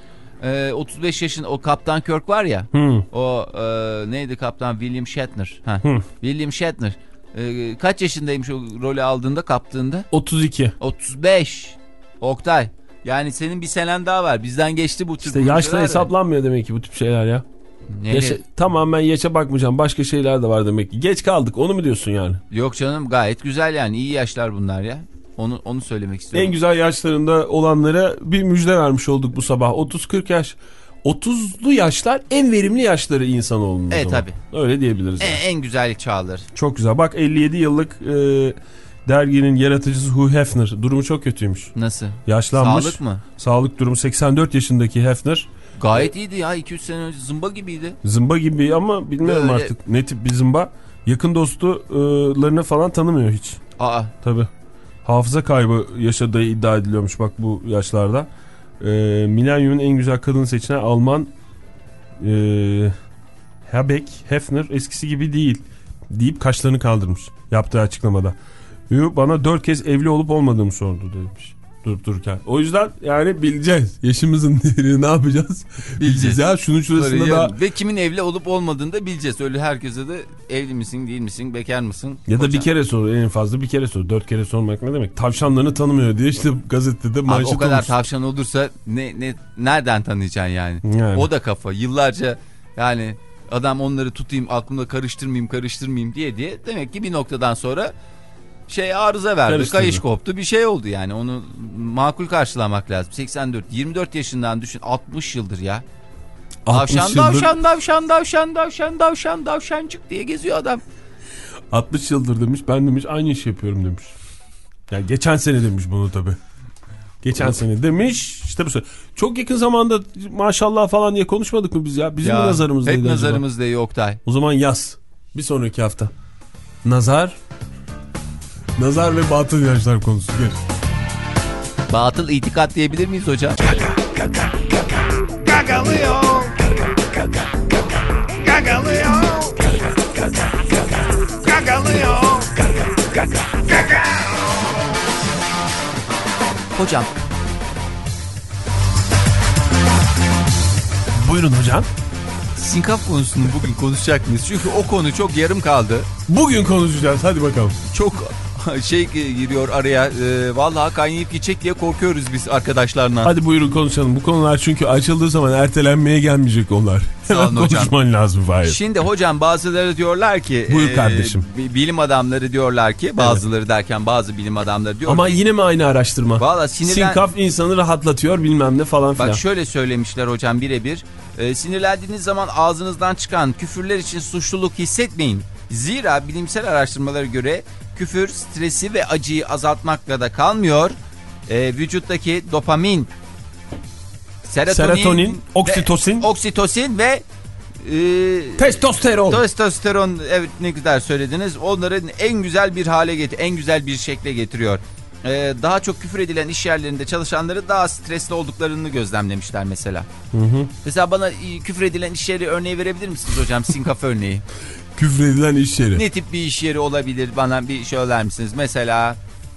Ee, otuz beş yaşında o Kaptan Kirk var ya. Hmm. O e, neydi Kaptan? William Shatner. Ha. Hmm. William Shatner. Ee, kaç yaşındaymış o rolü aldığında, kaptığında? otuz iki. otuz beş. Oktay. Yani senin bir senen daha var. Bizden geçti bu tür İşte yaşla projeler de. hesaplanmıyor demek ki bu tip şeyler ya. Neyle? Yaşa, tamamen yaşa bakmayacağım. Başka şeyler de var demek ki. Geç kaldık, onu mu diyorsun yani? Yok canım, gayet güzel yani. İyi yaşlar bunlar ya. Onu onu söylemek istiyorum. En güzel yaşlarında olanlara bir müjde vermiş olduk bu sabah. otuz kırk yaş. otuzlu yaşlar en verimli yaşları insanoğlunun. Evet, o zaman. tabii. Öyle diyebiliriz. Yani. En, en güzel çağlar. Çok güzel. Bak elli yedi yıllık e, derginin yaratıcısı Hugh Hefner. Durumu çok kötüymüş. Nasıl? Yaşlanmış. Sağlık mı? Sağlık durumu seksen dört yaşındaki Hefner. Gayet iyiydi ya. iki üç sene önce zımba gibiydi. Zımba gibi ama bilmiyorum Böyle... artık ne tip bir zımba. Yakın dostlarını falan tanımıyor hiç. Aa. Tabii. Hafıza kaybı yaşadığı iddia ediliyormuş bak bu yaşlarda. Ee, Milenyumun en güzel kadın seçilen Alman e, Habeck, Hefner eskisi gibi değil deyip kaşlarını kaldırmış yaptığı açıklamada. Bana dört kez evli olup olmadığımı sordu demiş durup dururken. O yüzden yani bileceğiz. Yaşımızın değerini ne yapacağız? Bileceğiz ya şunun şurasında da. Ve kimin evli olup olmadığını da bileceğiz. Öyle herkese de evli misin değil misin bekar mısın? Ya da Hocam. Bir kere sor en fazla bir kere sor. Dört kere sormak ne demek? Tavşanlarını tanımıyor diye işte gazetede manşet olmuş. O kadar olmuş. Tavşan olursa ne, ne nereden tanıyacaksın yani? yani? O da kafa. Yıllarca yani adam onları tutayım aklımda karıştırmayayım karıştırmayayım diye diye. Demek ki bir noktadan sonra şey arıza verdi. Kayış koptu bir şey oldu yani. Onu makul karşılamak lazım. seksen dört yirmi dört yaşından düşün altmış yıldır ya. Davşan davşan davşan davşan davşan davşan davşancık diye geziyor adam. altmış yıldır demiş ben demiş aynı işi yapıyorum demiş. Yani geçen sene demiş bunu tabii. Geçen evet. sene demiş işte bu sene. Çok yakın zamanda maşallah falan diye konuşmadık mı biz ya? Bizim ya, nazarımızdaydı. Hep nazarımızdaydı Oktay. O zaman yaz. Bir sonraki hafta. Nazar. Nazar ve batıl yaşlar konusu. Gel. Batıl itikat diyebilir miyiz hocam? Gagalıyor. Gagalıyor. Gagalıyor. Hocam. Buyurun hocam. Sinkaf konusunu bugün konuşacak mıyız? Çünkü o konu çok yarım kaldı. Bugün konuşacağız. Hadi bakalım. Çok şey giriyor araya. E, vallahi kaynayıp gidecek diye korkuyoruz biz arkadaşlarla. Hadi buyurun konuşalım. Bu konular çünkü açıldığı zaman ertelenmeye gelmeyecek onlar. Hemen konuşman lazım Fahir. Şimdi hocam bazıları diyorlar ki. Buyur kardeşim. E, bilim adamları diyorlar ki. Bazıları evet. derken bazı bilim adamları diyor. Ama ki, yine mi aynı araştırma? Vallahi sinirlen... Sinkaf insanı rahatlatıyor bilmem ne falan filan. Bak şöyle söylemişler hocam birebir. E, sinirlendiğiniz zaman ağzınızdan çıkan küfürler için suçluluk hissetmeyin. Zira bilimsel araştırmalara göre küfür stresi ve acıyı azaltmakla da kalmıyor. E, vücuttaki dopamin, serotonin, serotonin oksitosin, ve, oksitosin ve e, testosteron. Testosteron evet ne güzel söylediniz. Onların en güzel bir hale getir, en güzel bir şekle getiriyor. E, daha çok küfür edilen iş yerlerinde çalışanları daha stresli olduklarını gözlemlemişler mesela. Hı hı. Mesela bana küfür edilen iş yeri örneği verebilir misiniz hocam? Sinkaf örneği. Küfredilen iş yeri. Ne tip bir iş yeri olabilir? Bana bir şey söyler misiniz? Mesela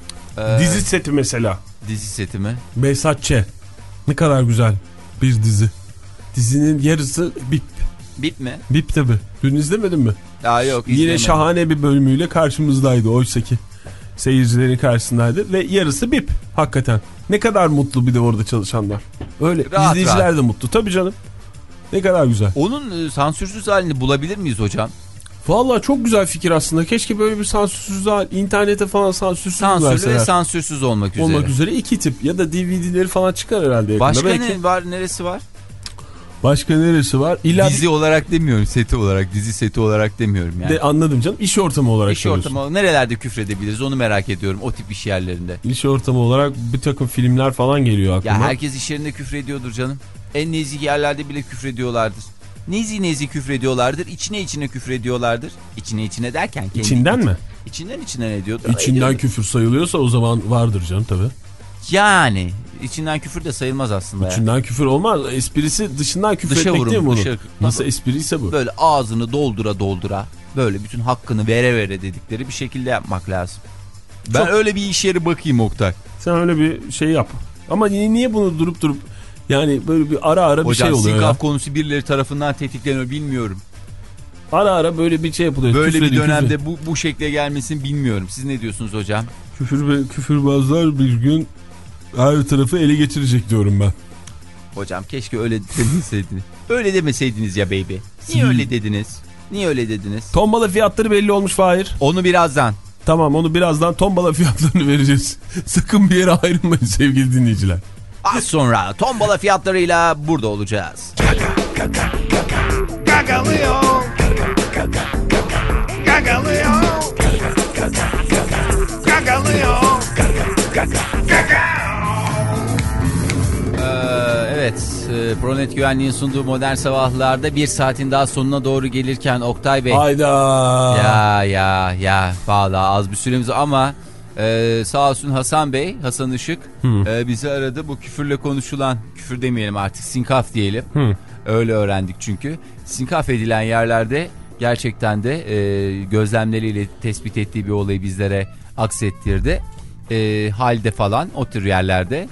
e, dizi seti mesela. Dizi seti mi? Behzat Ç. Ne kadar güzel bir dizi. Dizinin yarısı bip. Bip mi? Bip tabi. Dün izlemedin mi? Aa, yok izlemedim. Yine şahane bir bölümüyle karşımızdaydı oysaki. Seyircilerin karşısındaydı ve yarısı bip. Hakikaten. Ne kadar mutlu bir de orada çalışanlar. Öyle. Rahat, İzleyiciler rahat. de mutlu. Tabii canım. Ne kadar güzel. Onun e, sansürsüz halini bulabilir miyiz hocam? Vallahi çok güzel fikir aslında. Keşke böyle bir sansürsüz hal, internete falan sansürsüz Sansürlü verseler. ve sansürsüz olmak üzere. Olmak üzere iki tip ya da D V D'leri falan çıkar herhalde yakında. Başka belki. ne var? Neresi var? Başka neresi var? İlla dizi bir... olarak demiyorum, seti olarak, dizi seti olarak demiyorum yani. De, anladım canım. İş ortamı olarak. İş ortamı nerelerde küfredebiliriz onu merak ediyorum o tip iş yerlerinde. İş ortamı olarak bir takım filmler falan geliyor aklıma. Ya herkes iş yerinde küfrediyordur canım. En nezih yerlerde bile küfrediyorlardır. Nezi nezi küfrediyorlardır. İçine içine küfrediyorlardır. İçine içine derken. Kendi İçinden iç, mi? İçinden içine ne diyor? İçinden ediyor. Küfür sayılıyorsa o zaman vardır canım tabii. Yani içinden küfür de sayılmaz aslında. İçinden ya. küfür olmaz. Esprisi dışından küfür dışa etmek vurun, değil mi bunu? dışa... Nasıl espriyse bu. Böyle ağzını doldura doldura böyle bütün hakkını vere vere dedikleri bir şekilde yapmak lazım. Ben Çok... öyle bir iş yeri bakayım Oktay. Sen öyle bir şey yap. Ama niye, niye bunu durup durup yani böyle bir ara ara bir Hocam, şey oluyor ya. Hocam sinkaf konusu birileri tarafından tetikleniyor bilmiyorum. Ara ara böyle bir şey yapılıyor. Böyle küfür bir dönemde küfür. bu, bu şekle gelmesini bilmiyorum. Siz ne diyorsunuz hocam? Küfür, küfürbazlar bir gün her tarafı ele geçirecek diyorum ben. Hocam keşke öyle demeseydiniz. Öyle demeseydiniz ya baby. Niye öyle dediniz? Niye öyle dediniz? Tombala fiyatları belli olmuş Fahir. Onu birazdan. Tamam onu birazdan tombala fiyatlarını vereceğiz. Sakın bir yere ayrılmayın sevgili dinleyiciler. Az sonra tombala fiyatlarıyla burada olacağız. Gagalıyor. Gagalıyor. Gagalıyor. Ee, evet, e, Pronet Güvenliğin sunduğu Modern Sabahlar'da bir saatin daha sonuna doğru gelirken Oktay Bey. Hayda. Ya ya ya valla az bir süremiz ama e, Ee, sağ olsun Hasan Bey, Hasan Işık e, bizi aradı. Bu küfürle konuşulan, küfür demeyelim artık, sinkaf diyelim. Hı. Öyle öğrendik çünkü. Sinkaf edilen yerlerde gerçekten de e, gözlemleriyle tespit ettiği bir olayı bizlere aksettirdi. E, halde falan o tür yerlerde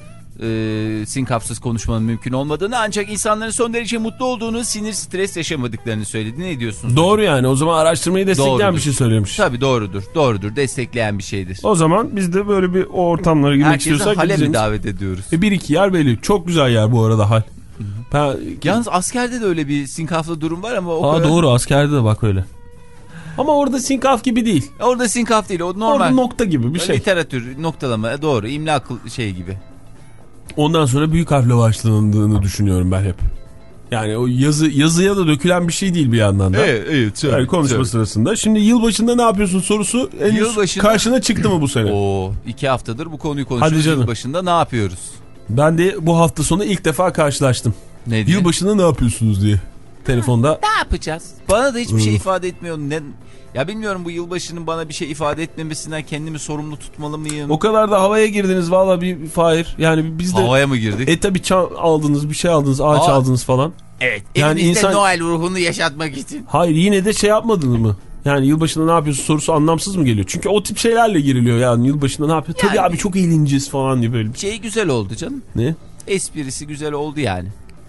e, sinkafsız konuşmanın mümkün olmadığını, ancak insanların son derece mutlu olduğunu, sinir stres yaşamadıklarını söyledi. Ne diyorsunuz? Doğru yani, o zaman araştırmayı destekleyen doğrudur. Bir şey söylemiş. Tabii doğrudur, doğrudur, destekleyen bir şeydir. O zaman biz de böyle bir o ortamlara girmek herkese istiyorsak hale gideceğiz. mi davet ediyoruz? E bir iki yer belli, çok güzel yer bu arada hal. Ben... Yalnız askerde de öyle bir sinkaflı durum var ama o Aa, kadar... Doğru, askerde de bak öyle. Ama orada sinkaf gibi değil. Orada sinkaf değil, o normal. Orada nokta gibi bir şey. Literatür, noktalama, doğru, imla şey gibi. Ondan sonra büyük harfle başlandığını düşünüyorum ben hep. Yani o yazı yazıya da dökülen bir şey değil bir yandan da. Evet, evet. Yani konuşma evet. sırasında. Şimdi yılbaşında ne yapıyorsun sorusu yılbaşında... karşına çıktı mı bu sene? Oo, iki haftadır bu konuyu konuşuyoruz. Yılbaşında ne yapıyoruz? Ben de bu hafta sonu ilk defa karşılaştım. Ne diye? Yılbaşında ne yapıyorsunuz diye. Telefonda. Ne yapacağız? Bana da hiçbir şey ifade etmiyor. Ne... Ya bilmiyorum, bu yılbaşının bana bir şey ifade etmemesinden kendimi sorumlu tutmalı mıyım? O kadar da havaya girdiniz valla bir Fahir. Yani biz de... Havaya mı girdik? E tabi çam aldınız, bir şey aldınız, ağaç Aa, aldınız falan. Evet. Yani elimizde insan... Noel ruhunu yaşatmak için. Hayır, yine de şey yapmadınız mı? Yani yılbaşında ne yapıyorsun sorusu anlamsız mı geliyor? Çünkü o tip şeylerle giriliyor yani, yılbaşında ne yapıyor? Yani, tabii abi çok eğleneceğiz falan diye böyle. Şey güzel oldu canım. Ne? Esprisi güzel oldu yani.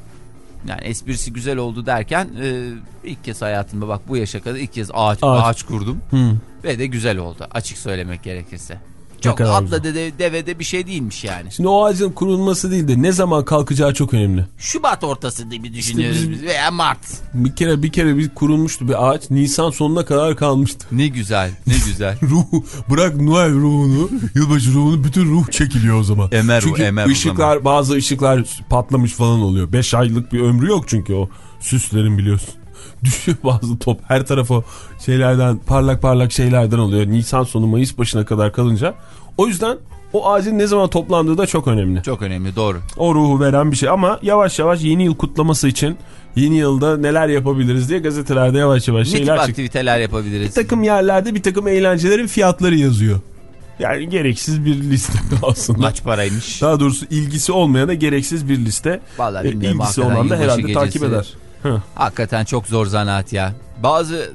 Yani esprisi güzel oldu derken e, ilk kez hayatımda bak bu yaşa kadar ilk kez ağaç, ağaç. ağaç kurdum. Hı. Ve de güzel oldu, açık söylemek gerekirse. Çok atla dede, devede bir şey değilmiş yani. Şimdi o ağacın kurulması değil de ne zaman kalkacağı çok önemli. Şubat ortası diye düşünüyoruz işte biz, veya Mart. Bir kere bir kere bir kurulmuştu bir ağaç, Nisan sonuna kadar kalmıştı. Ne güzel, ne güzel. Ruh, bırak Noel ruhunu, yılbaşı ruhunu, bütün ruh çekiliyor o zaman. Emer çünkü o, emer ışıklar, bazı ışıklar patlamış falan oluyor. beş aylık bir ömrü yok çünkü o süslerin, biliyorsun. Düşüyor bazı top, her tarafa şeylerden, parlak parlak şeylerden oluyor. Nisan sonu Mayıs başına kadar kalınca. O yüzden o ağacın ne zaman toplandığı da çok önemli. Çok önemli, doğru. O ruhu veren bir şey ama yavaş yavaş yeni yıl kutlaması için yeni yılda neler yapabiliriz diye gazetelerde yavaş yavaş ne şeyler tip aktiviteler çık- yapabiliriz? Bir takım yerlerde bir takım eğlencelerin fiyatları yazıyor. Yani gereksiz bir liste aslında. Kaç paraymış? Daha doğrusu ilgisi olmayana gereksiz bir liste. Vallahi e, ilgisi olan da herhalde gecesi, takip eder. Hı. Hakikaten çok zor zanaat ya. Bazı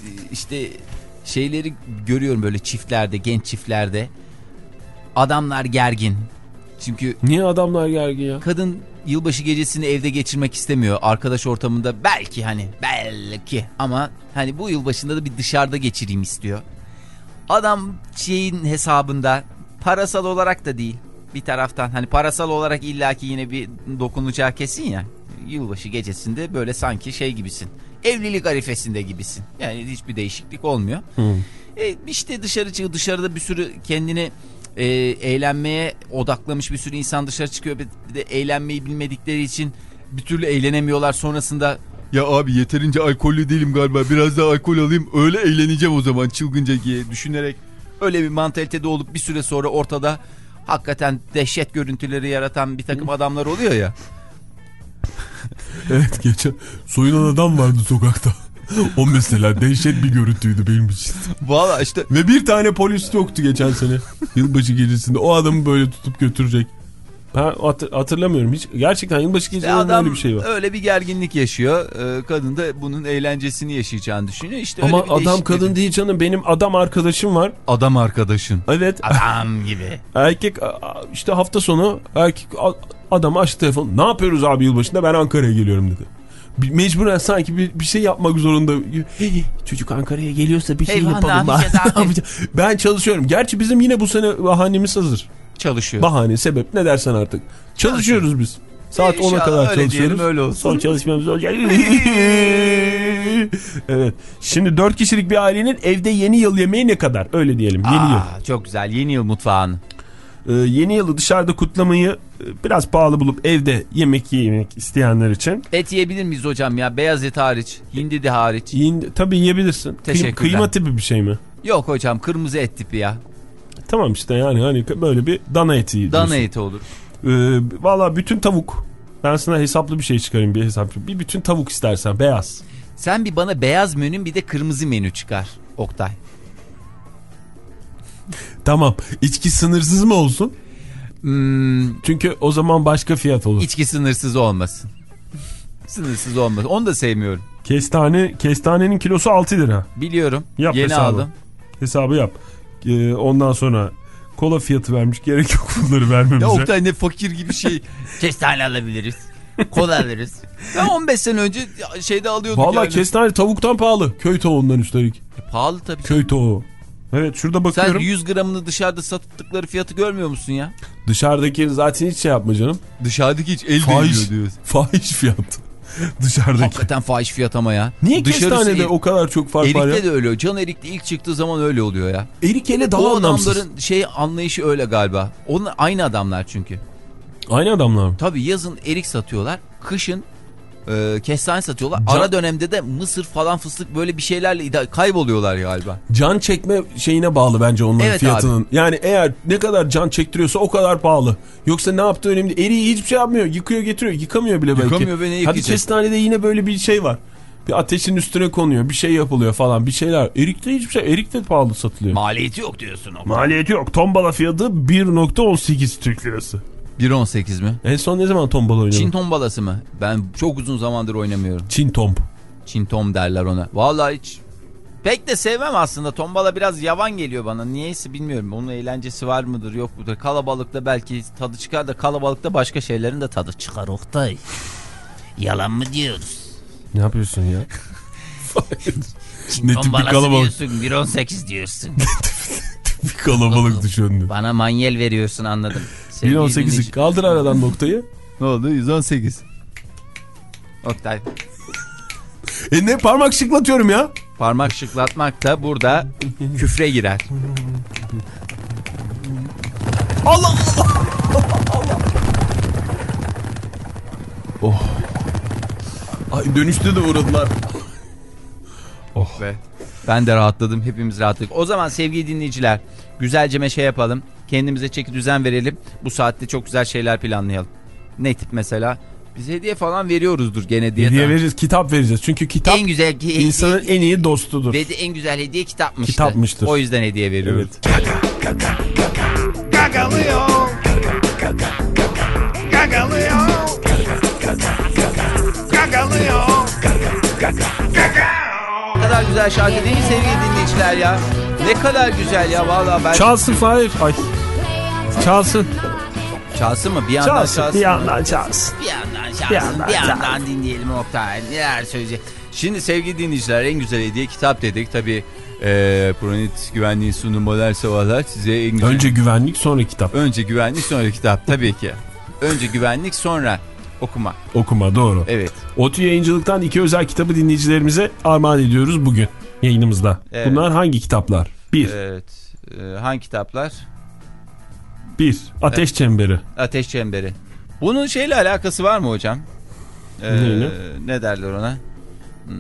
işte şeyleri görüyorum böyle çiftlerde, genç çiftlerde. Adamlar gergin. Çünkü niye adamlar gergin ya? Kadın yılbaşı gecesini evde geçirmek istemiyor. Arkadaş ortamında belki, hani belki, ama hani bu yılbaşında da bir dışarıda geçireyim istiyor. Adam şeyin hesabında, parasal olarak da değil bir taraftan, hani parasal olarak illaki yine bir dokunacağı kesin ya. Yılbaşı gecesinde böyle sanki şey gibisin, evlilik arifesinde gibisin. Yani hiçbir değişiklik olmuyor. Hmm. E işte dışarı çıkıyor, dışarıda bir sürü kendini e, eğlenmeye odaklamış bir sürü insan dışarı çıkıyor. Bir de eğlenmeyi bilmedikleri için bir türlü eğlenemiyorlar. Sonrasında ya abi yeterince alkollü değilim galiba, biraz daha alkol alayım öyle eğleneceğim o zaman çılgınca diye düşünerek öyle bir mantalitede olup bir süre sonra ortada hakikaten dehşet görüntüleri yaratan bir takım adamlar oluyor ya. Evet, geçen soyunan adam vardı sokakta. O mesela dehşet bir görüntüydü benim için. Valla işte. Ve bir tane polis yoktu geçen sene. Yılbaşı gecesinde o adamı böyle tutup götürecek. Ben hatır, hatırlamıyorum hiç. Gerçekten yılbaşı gecelerinde öyle bir şey var. Öyle bir gerginlik yaşıyor. Ee, kadın da bunun eğlencesini yaşayacağını düşünüyor. İşte ama öyle bir adam kadın değil canım. Benim adam arkadaşım var. Adam arkadaşın. Evet. Adam gibi. Erkek işte hafta sonu erkek adam açtı telefon. Ne yapıyoruz abi yılbaşında? Ben Ankara'ya geliyorum dedi. Mecburen sanki bir, bir şey yapmak zorunda. Hey, çocuk Ankara'ya geliyorsa bir şey Eyvah, yapalım. Ben çalışıyorum. Gerçi bizim yine bu sene bahanemiz hazır. Çalışıyor. Bahane, sebep ne dersen artık. Çalışıyoruz biz. Saat İnşallah ona kadar öyle çalışıyoruz. Diyelim, öyle olsun. Son çalışmamız olacak. Evet. Şimdi dört kişilik bir ailenin evde yeni yıl yemeği ne kadar? Öyle diyelim. Yeni Aa, yıl. Çok güzel. Yeni yıl mutfağını. Ee, yeni yılı dışarıda kutlamayı biraz pahalı bulup evde yemek yemek isteyenler için. Et yiyebilir miyiz hocam ya? Beyaz et hariç, hindi de hariç. Hindi, tabii yiyebilirsin. Teşekkürler. Kıyma tipi bir şey mi? Yok hocam, kırmızı et tipi ya. Tamam işte yani hani böyle bir dana eti diyorsun. Dana eti olur. Ee, Valla bütün tavuk. Ben sana hesaplı bir şey çıkarayım, bir hesap. Bir bütün tavuk istersen beyaz. Sen bir bana beyaz menü bir de kırmızı menü çıkar Oktay. Tamam. İçki sınırsız mı olsun? Hmm, Çünkü o zaman başka fiyat olur. içki sınırsız olmasın. Sınırsız olmasın. Onu da sevmiyorum. Kestane, kestanenin kilosu altı lira. Biliyorum. Yap Yeni hesabı. aldım. Hesabı yap. Ee, ondan sonra kola fiyatı vermiş. Gerek yok bunları vermemize. Ya Oktay ne fakir gibi şey. Kestane alabiliriz. Kola alırız. Ben on beş sene önce şeyde alıyorduk. Vallahi yani. kestane tavuktan pahalı. Köy tavuğundan üstelik. E, pahalı tabii. Köy tavuğu. Evet şurada bakıyorum. Sen yüz gramını dışarıda sattıkları fiyatı görmüyor musun ya? Dışarıdaki zaten hiç şey yapma canım. Dışarıdaki hiç el Fahiş, değmiyor diyorsun. fahiş fiyat. Dışarıdaki. Hakikaten fahiş fiyat ama ya. Niye Dışarısı kestanede el... o kadar çok fark var ya? Erik'te de öyle. Can Erik'te ilk çıktığı zaman öyle oluyor ya. Erik hele daha o anlamsız. adamların şey anlayışı öyle galiba. Onlar aynı adamlar çünkü. Aynı adamlar mı? Tabii yazın erik satıyorlar. Kışın e, kestane satıyorlar. Can... Ara dönemde de mısır falan fıstık böyle bir şeylerle kayboluyorlar galiba. Can çekme şeyine bağlı bence onların evet fiyatının. Abi. Yani eğer ne kadar can çektiriyorsa o kadar pahalı. Yoksa ne yaptığı önemli değil. Eriği hiçbir şey yapmıyor. Yıkıyor getiriyor. Yıkamıyor bile belki. Yıkamıyor beni yıkayacak. Hadi kestanede yine böyle bir şey var. Bir ateşin üstüne konuyor. Bir şey yapılıyor falan. Bir şeyler. Erik'te hiçbir şey. Erik de pahalı satılıyor. Maliyeti yok diyorsun o. Maliyeti yok. Tombala fiyatı bir nokta on sekiz Türk lirası. bir nokta on sekiz mi? En son ne zaman tombala oynadın? Çin tombalası mı? Ben çok uzun zamandır oynamıyorum. Çin tomb. Çin tom derler ona. Vallahi hiç pek de sevmem aslında. Tombala biraz yavan geliyor bana. Niyeyse bilmiyorum. Onun eğlencesi var mıdır yok mudur? Kalabalıkta belki tadı çıkar da kalabalıkta başka şeylerin de tadı çıkar Oktay. Yalan mı diyoruz? Ne yapıyorsun ya? Çin ne tip bir kalabalık diyorsun, bir nokta on sekiz diyorsun. bir kalabalık düşündüm. Bana manyel veriyorsun anladım. bir nokta on sekizi kaldır aradan noktayı. Ne oldu? yüz on sekiz. Oktay. E ne parmak şıklatıyorum ya? Parmak şıklatmak da burada küfre girer. Allah Allah. Allah. Oh. Ay dönüşte de uğradılar. Oh. Ve ben de rahatladım. Hepimiz rahatladık. O zaman sevgili dinleyiciler güzelce şey yapalım. Kendimize çeki düzen verelim. Bu saatte çok güzel şeyler planlayalım. Ne tip mesela? Biz hediye falan veriyoruzdur gene diye. Hediye veririz, kitap vereceğiz. Çünkü kitap en güzel, insanın en iyi dostudur. Ve de en güzel hediye kitapmıştır. Kitapmıştır. O yüzden hediye veriyoruz. Evet. Gagalıyor. Gagalıyor. Gagalıyor. Ne kadar güzel şarkı değil mi sevgili dinleyiciler ya? Ne kadar güzel ya vallahi ben... Çalsın Fahir. Ay. Çalsın. Çalsın mı? Bir yandan çalsın. çalsın. Bir yandan çalsın. Bir yandan çalsın. Bir Bir yandan, yandan, çalsın. dinleyelim Oktay. Neler söyleyecek? Şimdi sevgili dinleyiciler en güzel hediye kitap dedik. Tabii e, Pronit Güvenliğin sunduğu Modern Sabahlar size en güzel... Önce güvenlik sonra kitap. Önce güvenlik sonra kitap tabii ki. Önce güvenlik sonra okuma. Okuma doğru. Evet. ODTÜ Yayıncılık'tan iki özel kitabı dinleyicilerimize armağan ediyoruz bugün yayınımızda. Evet. Bunlar hangi kitaplar? Bir. Evet. E, hangi kitaplar? Bir. Ateş evet. Çemberi. Ateş Çemberi. Bunun şeyle alakası var mı hocam? Ee, Neyle? Ne derler ona? Hmm,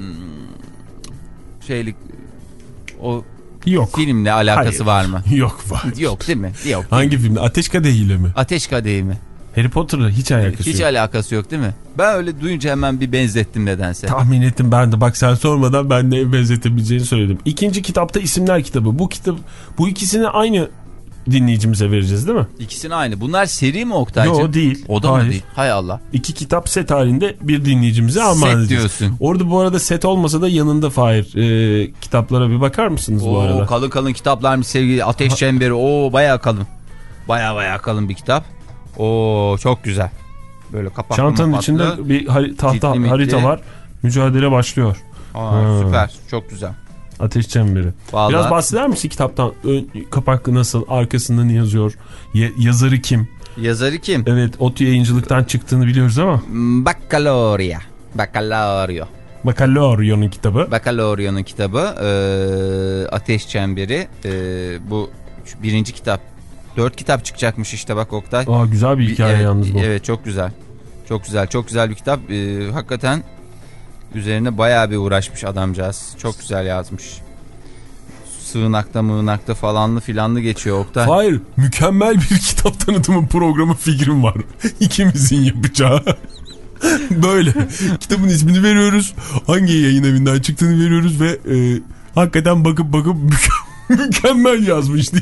şeylik o Yok. filmle alakası Hayır. var mı? Yok var. Yok değil mi? Yok. Hangi filmde? Ateş Kadehi ile mi? Ateş Kadehi mi? Harry Potter'la hiç alakası hiç yok. Hiç alakası yok değil mi? Ben öyle duyunca hemen bir benzettim nedense. Tahmin ettim ben de. Bak sen sormadan ben neye benzetebileceğini söyledim. İkinci kitapta isimler kitabı. Bu kitap, bu ikisini aynı dinleyicimize vereceğiz değil mi? İkisini aynı. Bunlar seri mi Oktay'cığım? Yok değil. O da Hayır. mı değil? Hay Allah. İki kitap set halinde bir dinleyicimize armağan edeceğiz. Set diyorsun. Orada bu arada set olmasa da yanında Fahir e, kitaplara bir bakar mısınız Oo, bu arada? Kalın kalın kitaplarmış sevgili. Ateş Çemberi. Oo bayağı kalın. Bayağı bayağı kalın bir kitap. Oo çok güzel. Böyle kapaklı Çantanın mapaklı. içinde bir hari, tahta Ciddi harita mitli. var. Mücadele başlıyor. Aa, Ha. süper. Çok güzel. Ateş Çemberi. Vallahi. Biraz bahseder misin kitaptan? Ön, kapak nasıl? Arkasında ne yazıyor? Ye, yazarı kim? Yazarı kim? Evet, ODTÜ Yayıncılık'tan çıktığını biliyoruz ama. Baccalaurea. Baccalaurio. Baccalaureo'nun kitabı. Baccalaureo'nun kitabı. Ee, Ateş Çemberi. Ee, bu birinci kitap. Dört kitap çıkacakmış işte bak Oktay. Aa, güzel bir hikaye evet, yalnız bu. Evet çok güzel. Çok güzel. Çok güzel bir kitap. Ee, hakikaten üzerine bayağı bir uğraşmış adamcağız. Çok güzel yazmış. Sığınakta mığınakta falanlı filanlı geçiyor Oktay. Hayır, mükemmel bir kitap tanıtımı programı fikrim var. İkimizin yapacağı. Böyle. Kitabın ismini veriyoruz. Hangi yayın evinden çıktığını veriyoruz ve e, hakikaten bakıp bakıp mükemmel yazmış diye.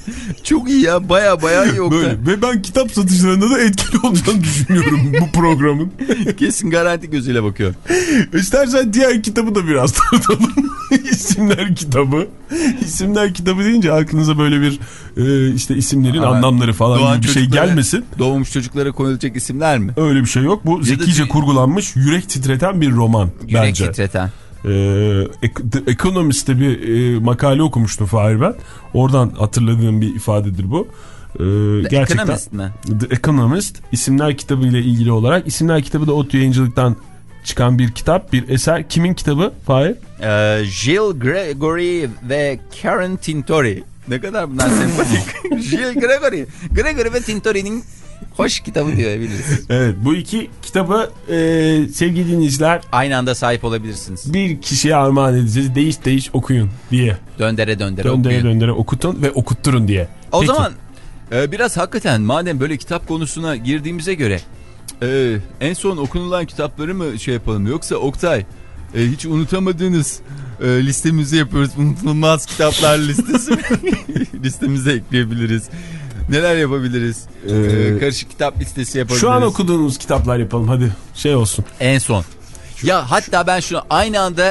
Çok iyi ya, baya baya iyi Oktay. Böyle. Ve ben kitap satışlarında da etkili olacağını düşünüyorum bu programın. Kesin garanti gözüyle bakıyorum. İstersen diğer kitabı da biraz tanıtalım. İsimler kitabı. İsimler kitabı deyince aklınıza böyle bir e, işte isimlerin Aa, anlamları falan gibi bir şey gelmesin. Doğmuş çocuklara konulacak isimler mi? Öyle bir şey yok. Bu zekice da... kurgulanmış, yürek titreten bir roman. Yürek bence. titreten. Ee, The Economist'te bir e, makale okumuştum Fahir ben. Oradan hatırladığım bir ifadedir bu. Ee, The gerçekten, Economist mi? The Economist isimler kitabı ile ilgili olarak. İsimler kitabı da ODTÜ Yayıncılık'tan çıkan bir kitap, bir eser. Kimin kitabı Fahir? Ee, Jill Gregory ve Karen Tintori. Ne kadar bunlar sempatik. Jill Gregory. Gregory ve Tintori'nin hoş kitabı diyebiliriz. Evet, bu iki kitabı e, sevgili dinleyiciler aynı anda sahip olabilirsiniz. Bir kişiye armağan edeceğiz. Değiş değiş okuyun diye. Döndere döndere, döndere okuyun. Döndere okutun ve okutturun diye. O Peki. zaman e, biraz hakikaten madem böyle kitap konusuna girdiğimize göre e, en son okunulan kitapları mı şey yapalım, yoksa Oktay e, hiç unutamadığınız e, listemizi yapıyoruz. Unutulmaz kitaplar listesi listemize ekleyebiliriz. Neler yapabiliriz? Ee, ee, karışık kitap listesi yapabiliriz. Şu an okuduğunuz kitaplar yapalım hadi, şey olsun. En son. Ya hatta ben şunu aynı anda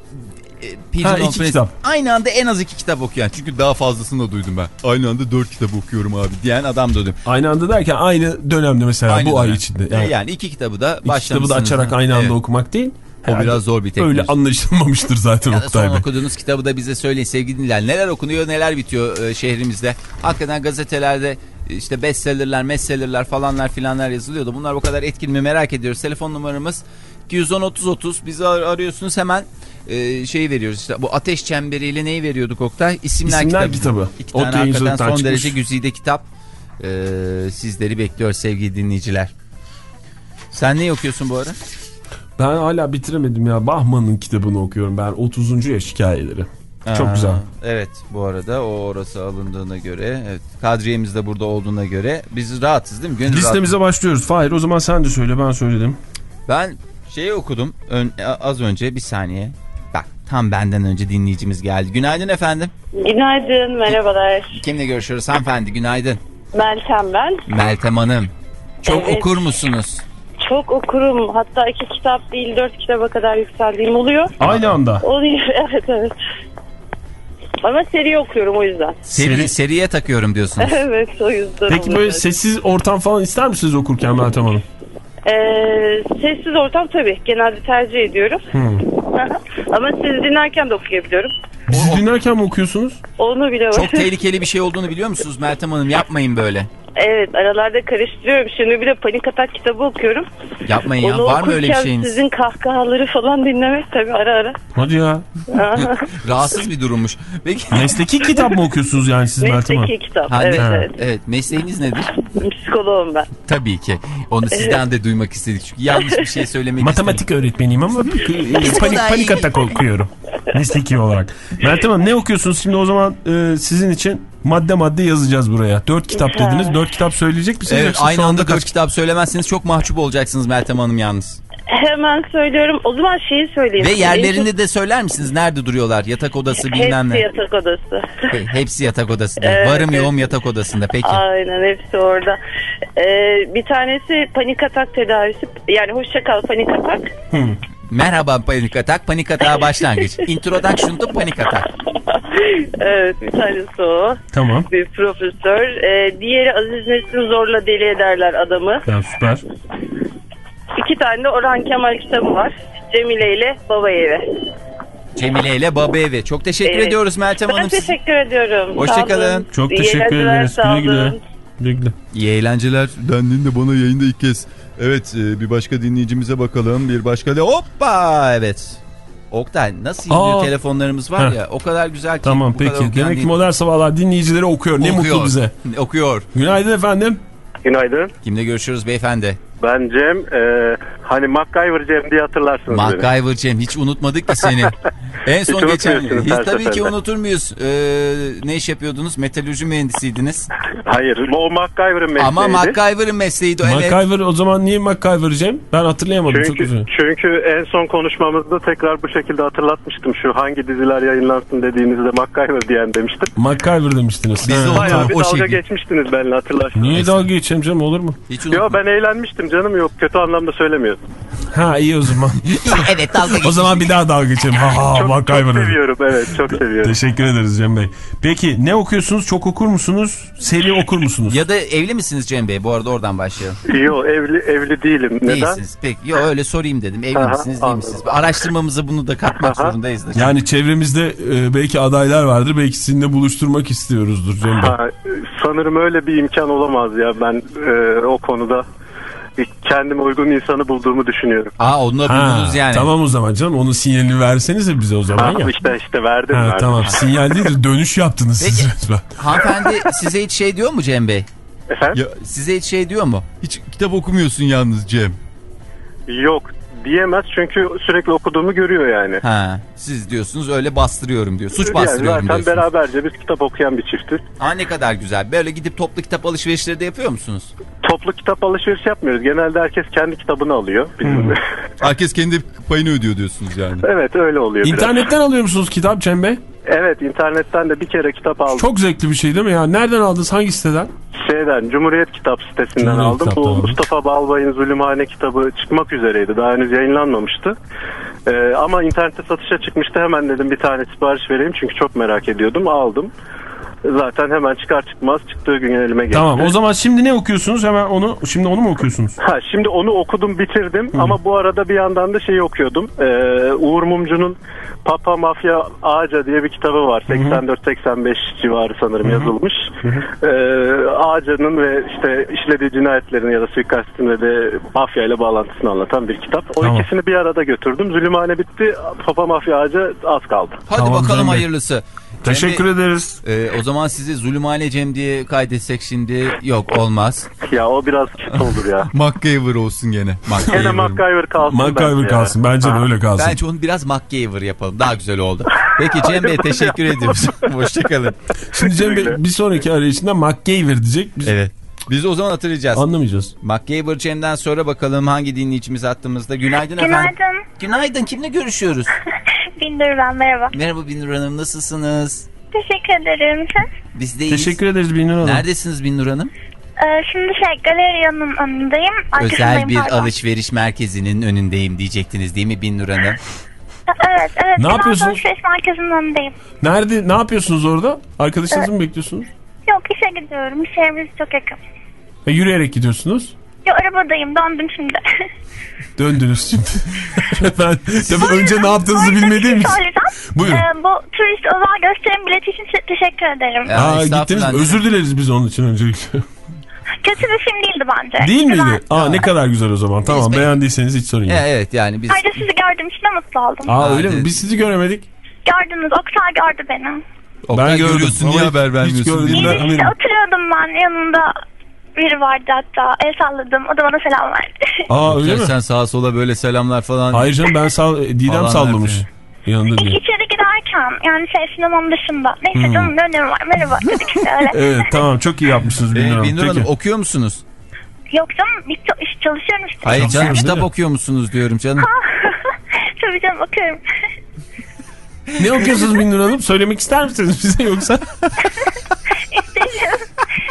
e, ha, iki kitap. Aynı anda en az iki kitap okuyan. Çünkü daha fazlasını da duydum ben. Aynı anda dört kitap okuyorum abi diyen adam da duydum. Aynı anda derken aynı dönemde mesela aynı bu dönem. Ay içinde. Yani, yani iki kitabı da başlamışsınız. İki kitabı da açarak aynı anda evet. okumak değil. O herhalde biraz zor bir teknik. Öyle anlaşılmamıştır zaten ya Oktay Bey. Son okuduğunuz kitabı da bize söyleyin sevgili dinleyenler. Neler okunuyor, neler bitiyor e, şehrimizde. Hakikaten gazetelerde işte bestsellerler, bestsellerler falanlar filanlar yazılıyordu. Bunlar o kadar etkili mi merak ediyoruz. Telefon numaramız iki yüz on otuz otuz. Bizi ar- arıyorsunuz hemen e, şeyi veriyoruz. İşte bu Ateş Çemberiyle neyi veriyorduk Oktay? İsimler, İsimler kitabı. kitabı. İki tane hakikaten son çıkmış. Derece güzide kitap. E, sizleri bekliyor sevgili dinleyiciler. Sen neyi okuyorsun bu ara? Ben hala bitiremedim ya. Bahman'ın kitabını okuyorum ben. otuzuncu yaş hikayeleri. Aa, çok güzel. Evet, bu arada o orası alındığına göre, evet, kadriyemiz de burada olduğuna göre biz rahatız değil mi? Gönül listemize rahat. Başlıyoruz. Fahir, o zaman sen de söyle, ben söyledim. Ben şeyi okudum ön, az önce, bir saniye. Bak, tam benden önce dinleyicimiz geldi. Günaydın efendim. Günaydın, merhabalar. Kimle görüşüyoruz hanımefendi? Günaydın. Meltem ben. Meltem Hanım. Çok evet. Okur musunuz? Çok okurum. Hatta iki kitap değil dört kitaba kadar yükseldiğim oluyor. Aynı anda. Oluyor, evet evet. Ama seri okuyorum o yüzden. Seri, Seri. Seriye takıyorum diyorsunuz. Evet, o yüzden. Peki oluyor. Böyle sessiz ortam falan ister misiniz okurken Meltem Hanım? Ee, sessiz ortam tabii. Genelde tercih ediyorum. Hmm. Ama siz dinlerken de okuyabiliyorum. Bizi dinlerken mi okuyorsunuz? Onu bile var. Çok tehlikeli bir şey olduğunu biliyor musunuz Meltem Hanım? Yapmayın böyle. Evet, aralarda karıştırıyorum. Şimdi bir de Panik Atak kitabı okuyorum. Yapmayın ya. Onu var mı öyle bir şeyiniz? Sizin kahkahaları falan dinlemek tabii ara ara. Hadi ya. Rahatsız bir durummuş. Peki. Mesleki kitap mı okuyorsunuz yani siz Meltem Hanım? Mesleki kitap. Ha, evet, ne? evet. Evet. Mesleğiniz nedir? Psikoloğum ben. Tabii ki. Onu sizden de duymak istedik. Çünkü yanlış bir şey söylemek Matematik istedim. öğretmeniyim ama panik, panik atak okuyorum. Mesleki olarak. Meltem Hanım, ne okuyorsunuz şimdi o zaman? E, sizin için madde madde yazacağız buraya. Dört kitap dediniz. Dört kitap söyleyecek misiniz? Evet, aynı anda dört kitap söylemezseniz çok mahcup olacaksınız Meltem Hanım yalnız. Hemen söylüyorum. O zaman şeyi söyleyeyim. Ve yerlerini çok... de söyler misiniz? Nerede duruyorlar? Yatak odası bilmem ne. Hepsi yatak odası. He, hepsi yatak odasında. Evet, Varım evet. yoğum yatak odasında. Peki. Aynen, hepsi orada. Ee, bir tanesi panik atak tedavisi. Yani hoşça kal panik atak. Hmm. Merhaba panik atak. Panik atağa başlangıç. Introduction to panik atak. Evet, bir tanesi o. Tamam. Bir profesör. Ee, diğeri Aziz Nesin Zorla Deli Ederler Adamı. Ya süper. İki tane de Orhan Kemal kitabı var. Cemile ile Baba Evi. Cemile ile Baba Evi. Çok teşekkür evet. ediyoruz Meltem ben Hanım. Ben teşekkür ediyorum. Hoşçakalın. Çok teşekkür ederiz. Güle güle. Güle güle. İyi eğlenceler dendiğinde bana yayında ilk kez. Evet, bir başka dinleyicimize bakalım. Bir başka de hoppa evet. Oktay, nasıl gidiyor telefonlarımız var Heh. ya, o kadar güzel ki. Tamam peki, demek ki Modern Sabahlar dinleyicileri okuyor. Ne okuyor. Mutlu bize. Okuyor. Günaydın efendim. Günaydın. Kimle görüşüyoruz beyefendi? Ben Cem. Ee, Hani MacGyver Cem diye hatırlarsınız. MacGyver Cem, hiç unutmadık ki seni. En son hiç geçen hiç tabii seferde. ki unutur muyuz? Ee, ne iş yapıyordunuz? Metalürji mühendisiydiniz. Hayır, o MacGyver'ın mesleğiydi. Ama MacGyver'ın mesleğiydi. Evet. MacGyver o zaman niye MacGyver Cem? Ben hatırlayamadım. Çünkü, çok güzel. çünkü en son konuşmamızda tekrar bu şekilde hatırlatmıştım. Şu hangi diziler yayınlansın dediğinizde MacGyver diyen demiştim. MacGyver demiştiniz. Biz de Ha. Bayağı bir o dalga şekilde. geçmiştiniz benimle, hatırlarsınız. Niye dalga geçeceğim canım, olur mu? Hiç Yo, unutma. ben eğlenmiştim canım, yok kötü anlamda söylemiyorum. Ha iyi o zaman. Evet, dalga geçmiş. O zaman bir daha dalga geçelim. Ha ha Çok, çok MacGyver dedim. seviyorum, evet çok seviyorum. Teşekkür ederiz Cem Bey. Peki ne okuyorsunuz? Çok okur musunuz? Seri okur musunuz? Ya da evli misiniz Cem Bey? Bu arada oradan başlayalım. Yo, evli evli değilim. Neden? Değilsiniz. Peki. Yo, öyle sorayım dedim. Evli Aha, misiniz, değil anladım. misiniz? Araştırmamıza bunu da katmak Aha. zorundayız da. Yani çevremizde e, belki adaylar vardır. Belki sizinle buluşturmak istiyoruzdur Cem Bey. Ha, sanırım öyle bir imkan olamaz ya, ben e, o konuda kendime uygun insanı bulduğumu düşünüyorum. Aa, onunla Ha, buldunuz yani. tamam o zaman canım. Onun sinyalini versenize bize o zaman Ha, ya. işte işte verdim. Ha, verdim. tamam, sinyal değil de dönüş yaptınız siz Peki. resmen. Hanımefendi size hiç şey diyor mu Cem Bey? Efendim? Ya, size hiç şey diyor mu? Hiç kitap okumuyorsun yalnız Cem. Yok diyemez çünkü sürekli okuduğumu görüyor yani. Ha, siz diyorsunuz öyle bastırıyorum diyor. Suç Yani bastırıyorum zaten diyorsunuz. beraberce biz kitap okuyan bir çiftiz. Ha, ne kadar güzel. Böyle gidip toplu kitap alışverişleri de yapıyor musunuz? Toplu kitap alışveriş yapmıyoruz. Genelde herkes kendi kitabını alıyor. Bizim. Herkes kendi payını ödüyor diyorsunuz yani. Evet öyle oluyor. biraz. İnternetten alıyor musunuz kitap Cem Bey? Evet, internetten de bir kere kitap aldım. Çok zevkli bir şey değil mi ya? Nereden aldınız? Hangi siteden? Şeyden, Cumhuriyet Kitap sitesinden Cumhuriyet aldım. Kitap'tan Bu aldın. Mustafa Balbay'ın Zulümhane kitabı çıkmak üzereydi. Daha henüz yayınlanmamıştı. Ee, ama internette satışa çıkmıştı. Hemen dedim bir tane sipariş vereyim. Çünkü çok merak ediyordum. Aldım. Zaten hemen çıkar çıkmaz çıktığı gün elime geçti. Tamam, o zaman şimdi ne okuyorsunuz? Hemen onu, şimdi onu mu okuyorsunuz? Ha, şimdi onu okudum, bitirdim. Hı. Ama bu arada bir yandan da şeyi okuyordum. Ee, Uğur Mumcu'nun Papa Mafya Ağaca diye bir kitabı var. seksen dört seksen beş civarı sanırım Hı-hı. yazılmış. Ee, Ağaca'nın ve işte işlediği cinayetlerin ya da suikastin ve de mafya ile bağlantısını anlatan bir kitap. O Tamam. ikisini bir arada götürdüm. Zulümhane bitti. Papa Mafya Ağaca az kaldı. Hadi Tamam, bakalım, Cem Bey. hayırlısı. Teşekkür Cem Bey, ederiz. e, o zaman sizi Zulümhane Cem diye kaydetsek şimdi yok, olmaz. Ya o biraz kötü olur ya. MacGyver olsun gene. Gene MacGyver kalsın. MacGyver bence kalsın. ya. Bence de Ha. öyle kalsın. Bence onu biraz MacGyver yapalım. Daha güzel oldu. Peki Cem Bey, teşekkür ediyoruz. Hoşçakalın. Şimdi Cem Bey bir sonraki arayışında MacGyver diyecek. Biz Evet. Biz o zaman hatırlayacağız. anlamayacağız. MacGyver Cem'den sonra bakalım hangi dinleyicimiz attığımızda. Günaydın efendim. Günaydın. Günaydın. Kimle görüşüyoruz? Bindur ben, merhaba. Merhaba Binur Hanım, nasılsınız? Teşekkür ederim. Sen? Biz de iyiyiz. Teşekkür ederiz Binur Hanım. Neredesiniz Binur Hanım? Ee, şimdi şey galeriyanın önündeyim. Özel Arkasındayım, bir pardon. alışveriş merkezinin önündeyim diyecektiniz değil mi Binur Hanım? Evet evet. Ne Biraz yapıyorsun? Alışveriş merkezinin önündeyim. Nerede? Ne yapıyorsunuz orada? Arkadaşınızı mı bekliyorsunuz? Yok, işe gidiyorum. İş yerimiz çok yakın. Ha, yürüyerek gidiyorsunuz. Yok, arabadayım, döndüm şimdi. Döndünüz şimdi. Ben tabii önce ne yaptığınızı bilmediğim için. Buyurun. Ee, bu turist özel gösterim bileti için te- teşekkür ederim. Ya, Aa, estağfurullah. gittiniz. Özür dileriz biz onun için öncelikle. Kötü bir film değildi bence. Değil Güzel. miydi? Aa, ne kadar güzel o zaman. Tamam, Biz- beğendiyseniz hiç sorun yok. Ya, evet yani biz... Ayrıca sizi gördüğüm için de mutlu oldum. Aa, öyle Hadi. mi? Biz sizi göremedik. Gördünüz, Oktay gördü beni. Oktay, Ben gördüm görüyorsun, ama niye hiç- haber hiç vermiyorsun? gördüm. diye. Ben- İyi işte, oturuyordum ben, yanında biri vardı hatta. El salladım, o da bana selam verdi. Aa, öyle mi? Sen sağa sola böyle selamlar falan. Hayır canım, ben sağ, Didem Falan sallamış. nerede? Yanında İlk diye. içeri giderken, yani şey, sinemanın dışında. Neyse Hmm. canım, ne önemi var, merhaba dedik işte öyle. Evet, tamam, çok iyi yapmışsınız Binur Ee, Hanım. Binur Hanım, Peki. okuyor musunuz? Yok canım, bir to- iş çalışıyorum işte. Hayır canım, Çalışıyoruz, kitap değil mi? okuyor musunuz diyorum canım. Tabii canım, okuyorum. Ne okuyorsunuz Binur Hanım? Söylemek ister misiniz bize yoksa? İsteyeceğim.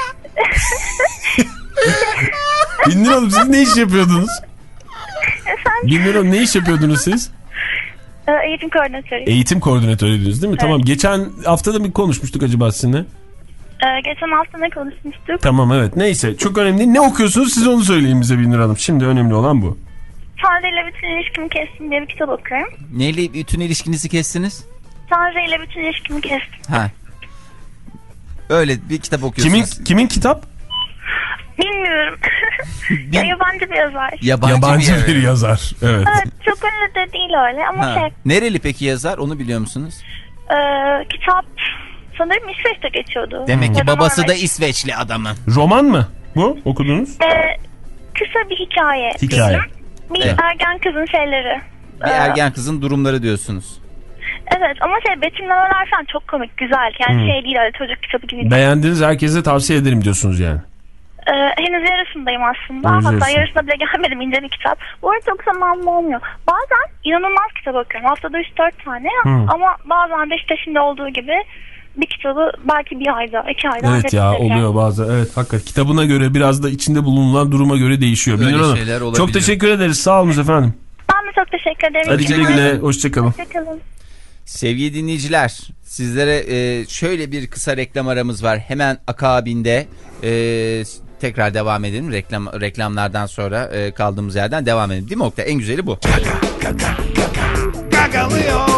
Binur Hanım, siz ne iş yapıyordunuz? Efendim, Binur Hanım, ne iş yapıyordunuz siz? e, eğitim koordinatörü. Eğitim koordinatörüydünüz değil mi? Tamam, geçen hafta da bir konuşmuştuk acaba sizinle. Ee, geçen hafta ne konuşmuştuk? Tamam, evet, neyse, çok önemli değil. Ne okuyorsunuz, siz onu söyleyin bize Binur Hanım. Şimdi önemli olan bu. Tanrı ile bütün ilişkimi kestim diye bir kitap okuyorum. Neyle bütün ilişkinizi kestiniz? Tanrı ile bütün ilişkimi kestim. Ha. Öyle bir kitap Kimin okuyorsunuz. kimin kitap? Bilmiyorum. ya, yabancı bir yazar. Yabancı, Yabancı bir, bir yazar. Evet. Evet, çok ünlü de değil öyle ama Ha. şey, Nereli peki yazar, onu biliyor musunuz? e, kitap sanırım İsveç'te geçiyordu. Demek ki Ya babası da Norveç. İsveçli adamın. Roman mı bu okudunuz? E, kısa bir hikaye. Hikaye. diyelim. Bir Evet. ergen kızın şeyleri. Bir ergen kızın durumları diyorsunuz. Evet ama şey betimlemeler falan çok komik, güzel. Yani hmm. şey değil, öyle çocuk kitabı gibi değil. Beğendiniz, herkese tavsiye ederim diyorsunuz yani. Ee, henüz yarısındayım aslında. Henüz Hatta yarısında. yarısına bile gelmedim, ince bir kitap. Bu arada çok zamanım olmuyor. Bazen inanılmaz kitap okuyorum. Haftada üç dört tane. Hmm. Ama bazen de işte şimdi olduğu gibi bir kitabı belki bir ayda, iki ayda. Evet ya, oluyor bazen. Evet hakikaten kitabına göre, biraz da içinde bulunan duruma göre değişiyor. Öyle Bilmiyorum. şeyler olabiliyor. Çok teşekkür ederiz. Sağ olun efendim. Ben de çok teşekkür ederim. Hadi güle güle. Hoşçakalın. Hoşçakalın. Sevgili dinleyiciler, sizlere e, şöyle bir kısa reklam aramız var. Hemen akabinde e, tekrar devam edelim. Reklam reklamlardan sonra e, kaldığımız yerden devam edelim. Değil mi Oktay? En güzeli bu. Gagalıyor.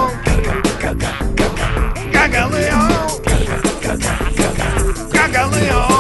Gagalıyor. Gagalıyor.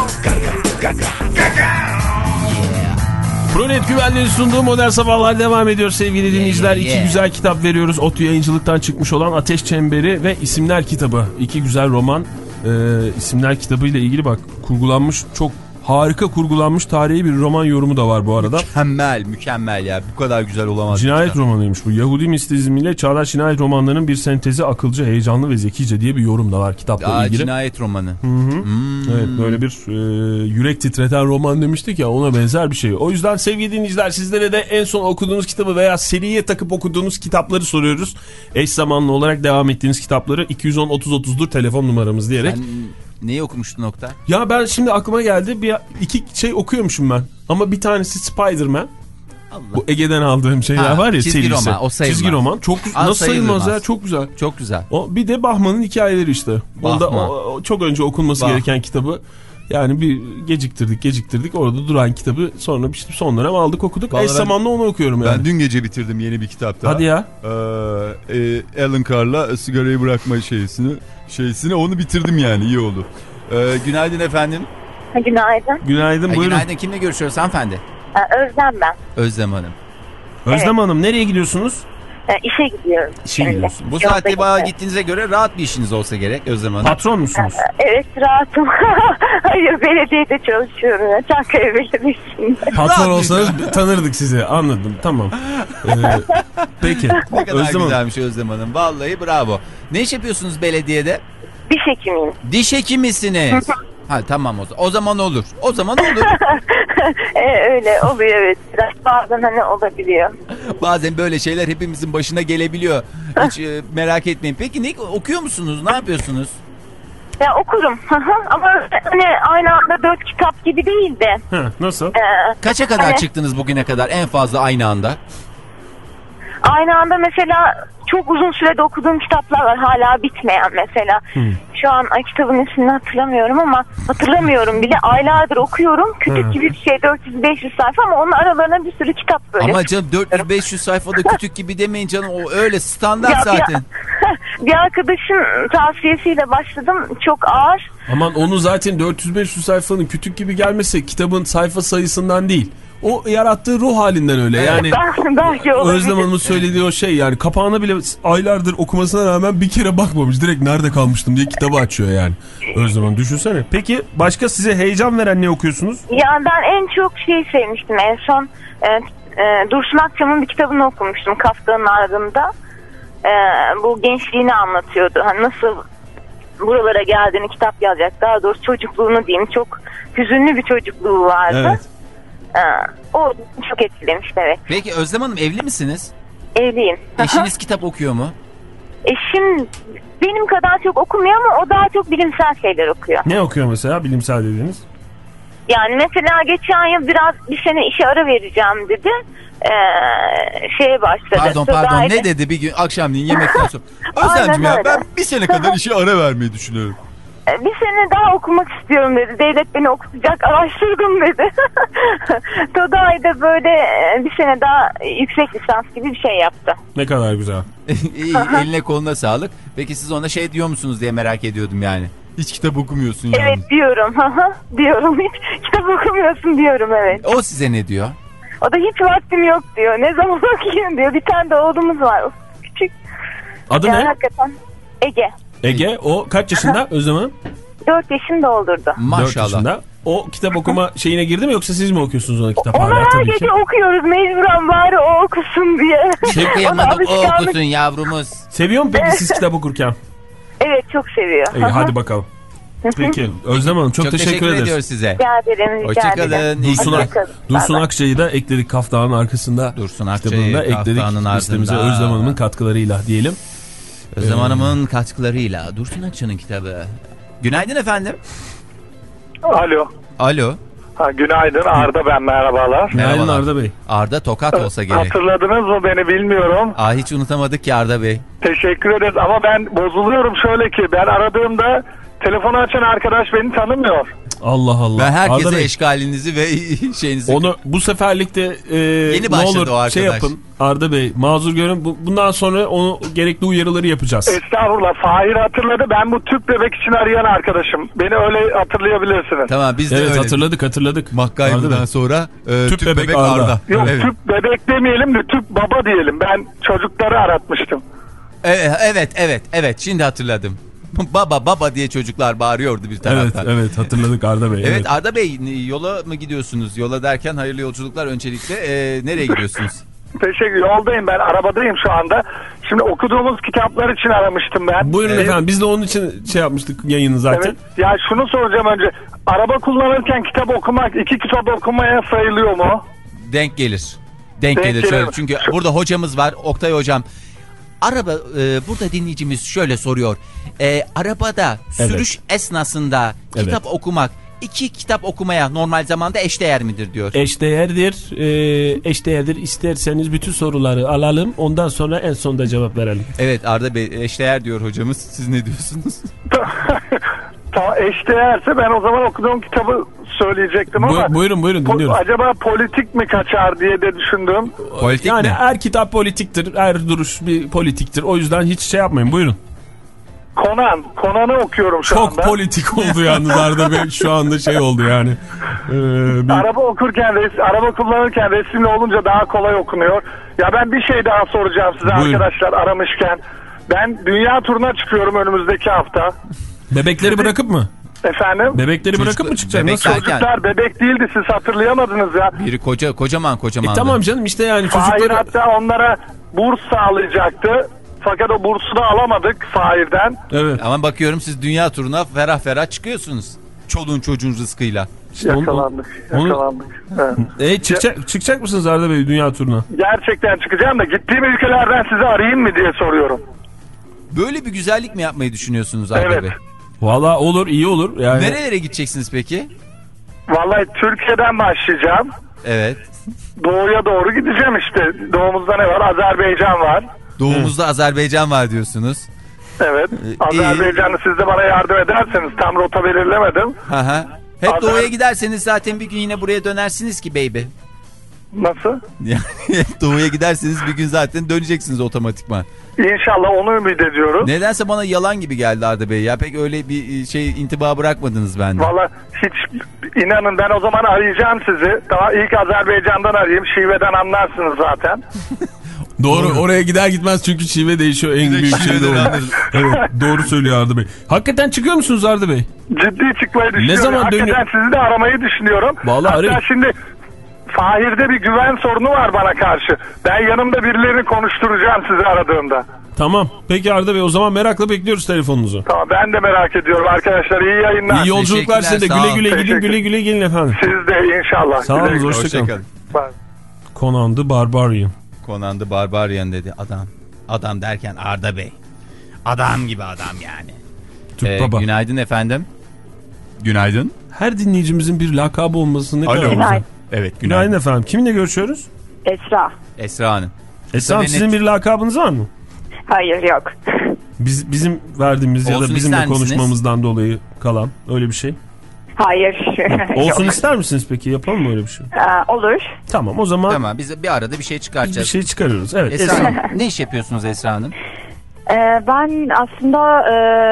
Pronet Güvenliği'nin sunduğu Modern Sabahlar devam ediyor sevgili dinleyiciler. Yeah, İki yeah. güzel kitap veriyoruz. ODTÜ Yayıncılık'tan çıkmış olan Ateş Çemberi ve İsimler kitabı. İki güzel roman. Ee, İsimler kitabı ile ilgili bak, kurgulanmış, çok harika kurgulanmış tarihi bir roman yorumu da var bu arada. Mükemmel, mükemmel ya. Bu kadar güzel olamaz. Cinayet romanıymış bu. Yahudi mistizmiyle çağdaş cinayet romanlarının bir sentezi, akılcı, heyecanlı ve zekice diye bir yorum da var kitapla Aa, ilgili. Cinayet romanı. Hı hı. Hmm. Evet, böyle bir e, yürek titreten roman demiştik ya, ona benzer bir şey. O yüzden sevgili dinleyiciler, sizlere de en son okuduğunuz kitabı veya seriye takıp okuduğunuz kitapları soruyoruz. Eş zamanlı olarak devam ettiğiniz kitapları iki yüz on otuz otuzdur telefon numaramız diyerek. Sen neyi okumuştun Oktay? Ya ben şimdi aklıma geldi, bir iki şey okuyormuşum ben. Ama bir tanesi Spider-Man. Allah. Bu Ege'den aldığım şeyler Ha, var ya, çizgi serisi. roman, o sayılmaz. Çizgi roman. Çok Az nasıl sayılmaz sayılmaz. ya, çok güzel. Çok güzel. O bir de Bahman'ın hikayeleri işte. Onda Bahman. o, o çok önce okunması Bah. gereken kitabı. Yani bir geciktirdik geciktirdik orada duran kitabı, sonra işte son dönem aldık okuduk. Vallahi Eş zamanlı onu okuyorum yani. Ben dün gece bitirdim yeni bir kitap daha. Hadi ya. Ee, e, Alan Carr'la sigarayı bırakma şeysini, şeysini onu bitirdim yani, iyi oldu. Ee, günaydın efendim. Günaydın. Günaydın, Ha, buyurun. günaydın, kimle görüşüyoruz hanımefendi? Özlem ben. Özlem Hanım. Özlem Evet. Hanım, nereye gidiyorsunuz? İşe gidiyorum. İşe gidiyorsun. Bu Yolda saatte bayağı gidiyorum. gittiğinize göre rahat bir işiniz olsa gerek Özlem Hanım. Patron musunuz? Evet, rahatım. Hayır, belediyede çalışıyorum ya. Çankaya Belediyesi'nde. Patron olsanız tanırdık sizi, anladım, tamam. Ee, peki. Ne kadar Özlem Hanım. güzelmiş Özlem Hanım. Vallahi bravo. Ne iş yapıyorsunuz belediyede? Diş hekimiyim. Diş hekimisiniz. Ha tamam o zaman. O zaman olur. O zaman olur. ee, öyle oluyor, evet. Biraz bazen hani olabiliyor. Bazen böyle şeyler hepimizin başına gelebiliyor. Hiç e, merak etmeyin. Peki ne okuyor musunuz? Ne yapıyorsunuz? Ya okurum. Ama hani aynı anda dört kitap gibi değil de. Ha, nasıl? Ee, Kaça kadar hani, çıktınız bugüne kadar en fazla aynı anda? Aynı anda mesela çok uzun sürede okuduğum kitaplar var, hala bitmeyen mesela. Hmm. Şu an ay, kitabın ismini hatırlamıyorum ama hatırlamıyorum bile, aylardır okuyorum. Kütük hmm. gibi bir şey, dört yüz beş yüz sayfa ama onun aralarına bir sürü kitap böyle. Ama canım dört yüz beş yüz sayfada kütük gibi demeyin canım, o öyle standart ya, zaten. Bir, bir arkadaşın tavsiyesiyle başladım, çok ağır. Aman onu zaten dört yüz beş yüz sayfanın kütük gibi gelmesi kitabın sayfa sayısından değil. O yarattığı ruh halinden öyle yani. Belki olabilir. Özlem Hanım'ın söylediği o şey yani, kapağına bile aylardır okumasına rağmen bir kere bakmamış. Direkt nerede kalmıştım diye kitabı açıyor yani. Özlem Hanım düşünsene. Peki başka size heyecan veren ne okuyorsunuz? Ya ben en çok şey sevmiştim en son. E, e, Dursun Akçam'ın bir kitabını okumuştum, Kafka'nın Ardında. E, bu gençliğini anlatıyordu. Hani nasıl buralara geldiğini, kitap yazacak. Daha doğrusu çocukluğunu diyeyim. Çok hüzünlü bir çocukluğu vardı. Evet. Ee, o çok etkilemişti, evet. Peki Özlem Hanım, evli misiniz? Evliyim. Eşiniz kitap okuyor mu? Eşim benim kadar çok okumuyor ama o daha çok bilimsel şeyler okuyor. Ne okuyor mesela, bilimsel dediğiniz? Yani mesela geçen yıl biraz bir sene işe ara vereceğim dedi. Ee, şeye başladı. Pardon pardon Sözaydı. ne dedi bir gün akşamleyin yemekten sonra? Özlemciğim ya, ben bir sene kadar işe ara vermeyi düşünüyorum. Bir sene daha okumak istiyorum dedi. Devlet beni okutacak, araştırdım dedi. Today'da böyle bir sene daha yüksek lisans gibi bir şey yaptı. Ne kadar güzel. İyi, eline koluna sağlık. Peki siz ona şey diyor musunuz diye merak ediyordum yani. Hiç kitap okumuyorsun yani. Evet diyorum. diyorum. Hiç kitap okumuyorsun diyorum, evet. O size ne diyor? O da hiç vaktim yok diyor. Ne zaman okuyayım diyor. Bir tane de oğlumuz var. O küçük. Adı yani ne? Hakikaten. Ege. Ege. O kaç yaşında Özlem Hanım? dört yaşını doldurdu. Maşallah. dört yaşında. o kitap okuma şeyine girdi mi yoksa siz mi okuyorsunuz ona kitap? Onu Hala her tabii ki. gece okuyoruz mecburen bari o okusun diye. Çok kıyamadık o alışkanlık- okusun yavrumuz. Seviyor mu peki siz kitap okurken? Evet çok seviyor. İyi hadi bakalım. Peki Özlem Hanım çok, Çok teşekkür, teşekkür ederiz. ediyoruz size. Rica ederim. rica Hoşçakalın. ederim. Dursun, Hoşçakalın. Dursun Bay bay. Akçay'ı da ekledik Kaftanın arkasında. Dursun kitabını da Akçay'ı ekledik Kaftanın listemize ardında. Özlem Hanım'ın katkılarıyla diyelim. Özlem Ee, Hanım'ın katkılarıyla Dursun Akçay'ın kitabı. Günaydın efendim. Alo. Alo. Ha, günaydın Arda ben merhabalar. Günaydın Merhabalar. Arda Bey. Arda Tokat olsa gerek. Hatırladınız mı beni bilmiyorum. Aa, hiç unutamadık ki Arda Bey. Teşekkür ederiz ama ben bozuluyorum şöyle ki ben aradığımda telefonu açan arkadaş beni tanımıyor. Allah Allah. Ben herkese Arda Bey, eşkalinizi ve şeyinizi... onu bu seferlikte e, Yeni ne başladı olur o arkadaş. şey yapın Arda Bey mazur görün. Bu- Bundan sonra onu gerekli uyarıları yapacağız. Estağfurullah Fahir hatırladı ben bu tüp bebek için arayan arkadaşım. Beni öyle hatırlayabilirsiniz. Tamam biz de Evet öyle. hatırladık hatırladık. Arda Bey. MacGyver'dan sonra e, Tüp tüp, bebek bebek, Arda. Arda. Yok Evet. tüp bebek demeyelim de tüp baba diyelim. Ben çocukları aratmıştım. E, evet evet evet şimdi hatırladım. Baba baba diye çocuklar bağırıyordu bir Evet taraftan. evet hatırladık Arda Bey. Evet, Evet. Arda Bey yola mı gidiyorsunuz? Yola derken hayırlı yolculuklar öncelikle. E, nereye gidiyorsunuz? Teşekkür yoldayım ben arabadayım şu anda. Şimdi okuduğumuz kitaplar için aramıştım ben. Buyurun Ee, efendim biz de onun için şey yapmıştık yayını zaten. Evet. Ya şunu soracağım önce. Araba kullanırken kitap okumak iki kitap okumaya sayılıyor mu? Denk gelir. Denk, Denk gelir. gelir Şöyle, mi? çünkü burada hocamız var. Oktay hocam. Araba e, burada dinleyicimiz şöyle soruyor. E, arabada sürüş esnasında Evet. kitap okumak iki kitap okumaya normal zamanda eşdeğer midir diyor. Eşdeğerdir. E, eşdeğerdir. İsterseniz bütün soruları alalım. Ondan sonra en sonda cevap verelim. Evet Arda Bey eşdeğer diyor hocamız. Siz ne diyorsunuz? Tamam eşdeğerse ben o zaman okuduğum kitabı söyleyecektim ama. Bu- buyurun buyurun po- dinliyoruz. acaba politik mi kaçar diye de düşündüm. Politik yani mi? her kitap politiktir. Her duruş bir politiktir. O yüzden hiç şey yapmayın. Buyurun. Conan. Conan'ı okuyorum şu Çok anda. politik oldu yalnız Arda Bey. Şu anda şey oldu yani. Ee, bir- Araba okurken, res- araba kullanırken resimli olunca daha kolay okunuyor. Ya ben bir şey daha soracağım size Buyurun. arkadaşlar aramışken. Ben dünya turuna çıkıyorum önümüzdeki hafta. Bebekleri bırakıp mı? Efendim? Bebekleri Çocuk- bırakıp mı çıkacak? bebek Nasıl? derken- Çocuklar bebek değildi siz hatırlayamadınız ya. Biri koca kocaman E, kocaman. tamam canım işte yani Fahir çocukları... hatta onlara burs sağlayacaktı. Fakat o bursu da alamadık Fahir'den. Evet. Ama bakıyorum siz dünya turuna ferah ferah çıkıyorsunuz. Çoluğun çocuğun rızkıyla. İşte onu- Yakalandık. onu- Yakalandık. Evet. E, çıkacak, çıkacak mısınız Arda Bey dünya turuna? Gerçekten çıkacağım da gittiğim ülkelerden sizi arayayım mı diye soruyorum. Böyle bir güzellik mi yapmayı düşünüyorsunuz Arda Evet. Bey? Valla olur iyi olur. Yani... Nerelere gideceksiniz peki? Vallahi Türkiye'den başlayacağım. Evet. Doğuya doğru gideceğim işte. Doğumuzda ne var? Azerbaycan var. Doğumuzda Azerbaycan var diyorsunuz. Evet. Ee, Azerbaycan'ı siz de bana yardım ederseniz tam rota belirlemedim. Hı hı. Hep Azer- doğuya giderseniz zaten bir gün yine buraya dönersiniz ki baby. Nasıl? Yani hep doğuya giderseniz bir gün zaten döneceksiniz otomatikman. İnşallah onu ümit ediyoruz. Nedense bana yalan gibi geldi Arda Bey ya. Pek öyle bir şey intiba bırakmadınız bende. Valla hiç inanın ben o zaman arayacağım sizi. Daha ilk Azerbaycan'dan arayayım. Şiveden anlarsınız zaten. Doğru, oraya gider gitmez çünkü şive değişiyor en büyük şey de o. Evet doğru söylüyor Arda Bey. Hakikaten çıkıyor musunuz Arda Bey? Ciddi çıkmayı düşünüyorum. zaman Hakikaten dönüyor? sizi de aramayı düşünüyorum. Vallahi Hatta arayın. şimdi Fahir'de bir güven sorunu var bana karşı. Ben yanımda birilerini konuşturacağım sizi aradığımda. Tamam. Peki Arda Bey o zaman merakla bekliyoruz telefonunuzu. Tamam ben de merak ediyorum arkadaşlar. İyi yayınlar. İyi yolculuklar size de Teşekkürler, sağ güle güle ol. gidin Teşekkür. güle güle gelin efendim. Siz de inşallah. Sağ olun Güle güle. hoşçakalın. Hoşçakalın. Bye. Conan the Barbarian. Conan the Barbarian dedi adam. Adam derken Arda Bey. Adam gibi adam yani. Türk Ee, Baba. günaydın efendim. Günaydın. Her dinleyicimizin bir lakabı olması ne Alo. kadar güzel. Günaydın. Evet Günaydın günaydın. efendim. Kiminle görüşüyoruz? Esra. Esra Hanım. Esra Hanım Tabii sizin net- bir lakabınız var mı? Hayır yok. Biz, bizim verdiğimiz ya Olsun da bizimle ister misiniz? konuşmamızdan dolayı kalan öyle bir şey. Hayır. Olsun Yok. ister misiniz peki? Yapalım mı öyle bir şey? Aa, olur. Tamam o zaman Tamam biz bir arada bir şey bir çıkartacağız. şey çıkarıyoruz. Evet Esra Esra Hanım. Hanım ne iş yapıyorsunuz Esra Hanım? Ee, ben aslında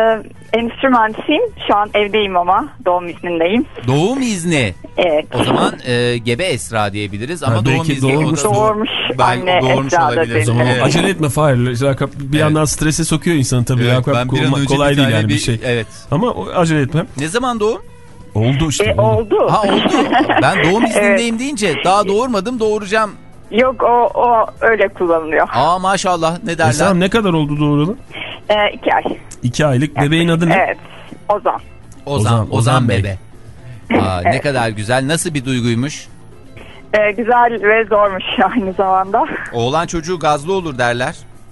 e, endüstri mühendisiyim. Şu an evdeyim ama doğum iznindeyim. Doğum izni. Evet. O zaman e, gebe Esra diyebiliriz ama Ha, doğum belki izni. doğurmuş. o da- Doğurmuş Ben anne doğurmuş Esra da olabilir. dedi. O zaman Evet. acele etme Fahir. Lakap bir Evet. yandan strese sokuyor insanı tabii. Evet, Lakap ben bir an kolay, önce kolay bir değil tane yani bir bir- şey. Evet. Ama o- acele etme. Ne zaman doğum? Oldu işte. E, oldu. Ha oldu. Ben doğum iznindeyim Evet. deyince daha doğurmadım, doğuracağım. Yok o o öyle kullanılıyor. Aa maşallah, ne derler? Esra'm ne kadar oldu doğuralı? E, iki ay. İki aylık. Bebeğin adı ne? Evet. Ozan. Ozan, Ozan, Ozan, Ozan Bey. bebe. Aa, ne kadar güzel. Nasıl bir duyguymuş? E, güzel ve zormuş aynı zamanda. Oğlan çocuğu gazlı olur derler.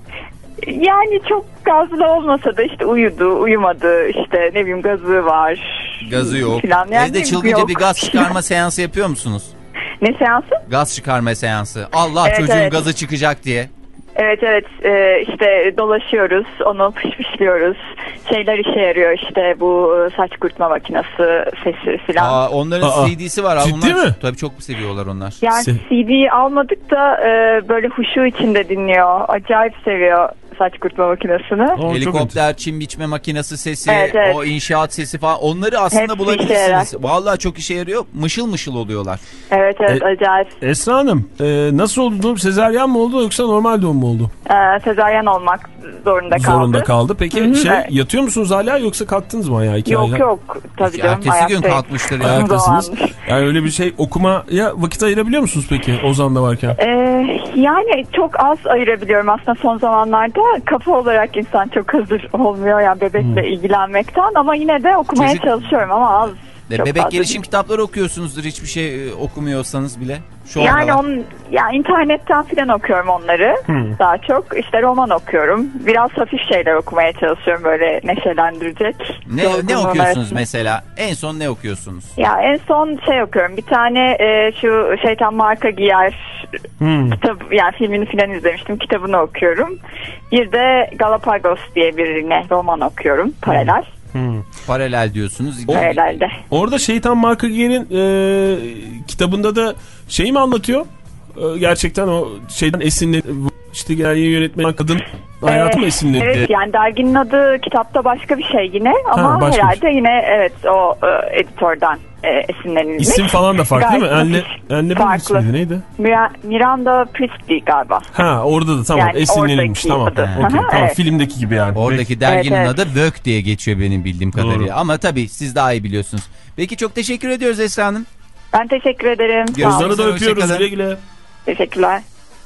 Yani çok gazlı olmasa da işte uyudu, uyumadı, işte ne bileyim gazı var. Gazı yok. Falan. Yani Evde çılgınca yok. bir gaz çıkarma seansı yapıyor musunuz? Ne seansı? Gaz çıkarma seansı. Allah, Evet, çocuğun evet. gazı çıkacak diye. Evet evet e, işte dolaşıyoruz, onu pışpışlıyoruz. Şeyler işe yarıyor işte bu saç kurutma makinesi sesi filan. Aa, onların Aa, C D'si var. ciddi onlar, mi? Tabii çok seviyorlar onlar. Yani Se- C D'yi almadık da e, böyle huşu içinde dinliyor. Acayip seviyor saç kurutma makinesini. Aa, çok Helikopter, çim biçme makinesi sesi, Evet, evet. o inşaat sesi falan, onları aslında Hepsi işe bulabilirsiniz. yarar. Vallahi çok işe yarıyor. Mışıl mışıl oluyorlar. Evet evet E- acayip. Esra Hanım e, nasıl oldu doğum? Sezaryen mi oldu yoksa normal doğum mu oldu? E, sezaryen olmak zorunda kaldı. Zorunda kaldı. Peki Hı hı, şey evet. yatıyor musunuz hala yoksa kalktınız mı ayağa? İki Yok ayda? yok tabii canım. Ertesi gün ayaktayım. kalkmıştır ya. Ayaktasınız. Zamandır. Yani öyle bir şey okumaya vakit ayırabiliyor musunuz peki Ozan'da varken? Ee, yani çok az ayırabiliyorum aslında son zamanlarda. Kafa olarak insan çok hazır olmuyor yani bebekle Hmm. ilgilenmekten ama yine de okumaya Çocuk- çalışıyorum ama az. E, çok Bebek fazla gelişim değil. kitapları okuyorsunuzdur, hiçbir şey e, okumuyorsanız bile. Şu Yani aralar. on, ya internetten filan okuyorum onları Hmm. daha çok. İşte roman okuyorum. Biraz hafif şeyler okumaya çalışıyorum böyle neşelendirecek. Ne, ne Yorgunluğun okuyorsunuz arasında. mesela? En son ne okuyorsunuz? Ya en son şey okuyorum. Bir tane e, şu Şeytan Marka Giyer Hmm. kitap, yani filmini filan izlemiştim. Kitabını okuyorum. Bir de Galapagos diye bir yine roman okuyorum paralel. Hmm. Paralel diyorsunuz. Paralelde. Orada Şeytan Marka Giyer'in e, kitabında da şeyi mi anlatıyor? E, gerçekten o şeyden esinlen işte genel yayın yönetmeni kadın hayatı mı Ee, esinlendi? Evet yani derginin adı kitapta başka bir şey yine ama Ha, başka herhalde bir şey. yine evet o e, editörden e, esinlenilmiş. İsim falan da farklı değil mi? Gayet Anne, hafif, anne farklı. ismiydi neydi? Mira- Miranda Priestley galiba. Ha orada da tamam Yani esinlenilmiş oradaki tamam. adı. Okey, Aha, tamam evet. filmdeki gibi yani. Oradaki Peki. derginin Evet, adı Vogue diye geçiyor benim bildiğim kadarıyla. Doğru. Ama tabii siz daha iyi biliyorsunuz. Peki çok teşekkür ediyoruz Esra Hanım. Ben teşekkür ederim. Sağ olun. Görüşmek Ozan'ı da üzere, öpüyoruz hoşça güle güle. Teşekkürler.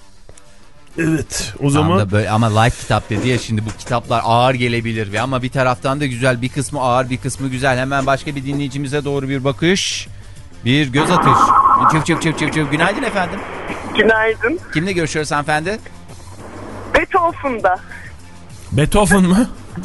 Evet o Tam zaman da böyle, ama light kitap dedi ya, şimdi bu kitaplar ağır gelebilir ve ama bir taraftan da güzel, bir kısmı ağır bir kısmı güzel. Hemen başka bir dinleyicimize doğru bir bakış, bir göz atış. Çıp çıp çıp çıp çıp. Günaydın efendim. Günaydın. Kimle görüşüyoruz hanımefendi? Beton Funda. Beethoven mı?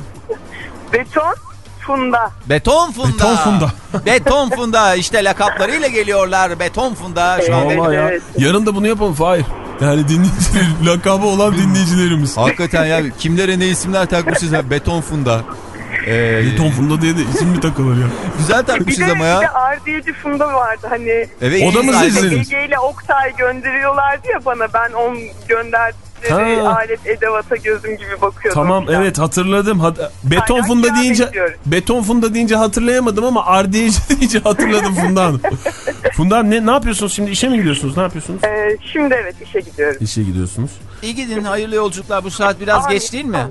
Beton Funda. Beton Funda. Beton Funda. Beton Funda işte lakaplarıyla geliyorlar. Beton Funda şu an. Vallahi ya. evet. Yarın da bunu yapalım Fahir. Yani dinleyiciler, lakabı olan dinleyicilerimiz. Hakikaten ya, kimlere ne isimler takmışız ya. Beton Funda. Ee, Beton Funda diye de isim mi takılır ya? güzel Bir takmışız de, ama bir de ya. Ardiyeci Funda vardı hani. Evet, O da mı İngiliz sizin? ailesi. Ege ile Oktay gönderiyorlardı ya bana, ben onu gönderdikleri Ha. alet edevata gözüm gibi bakıyordum. Tamam falan. evet hatırladım. Hat- Beton Aynen, Funda kağıt deyince bekliyoruz. Beton Funda deyince hatırlayamadım ama Ardiyeci deyince hatırladım Funda Hanım. Funda Hanım ne, ne yapıyorsunuz şimdi? İşe mi gidiyorsunuz? Ne yapıyorsunuz? Ee, şimdi evet işe gidiyorum. İşe gidiyorsunuz. İyi gidin, hayırlı yolculuklar. Bu saat biraz Ay, geç değil mi?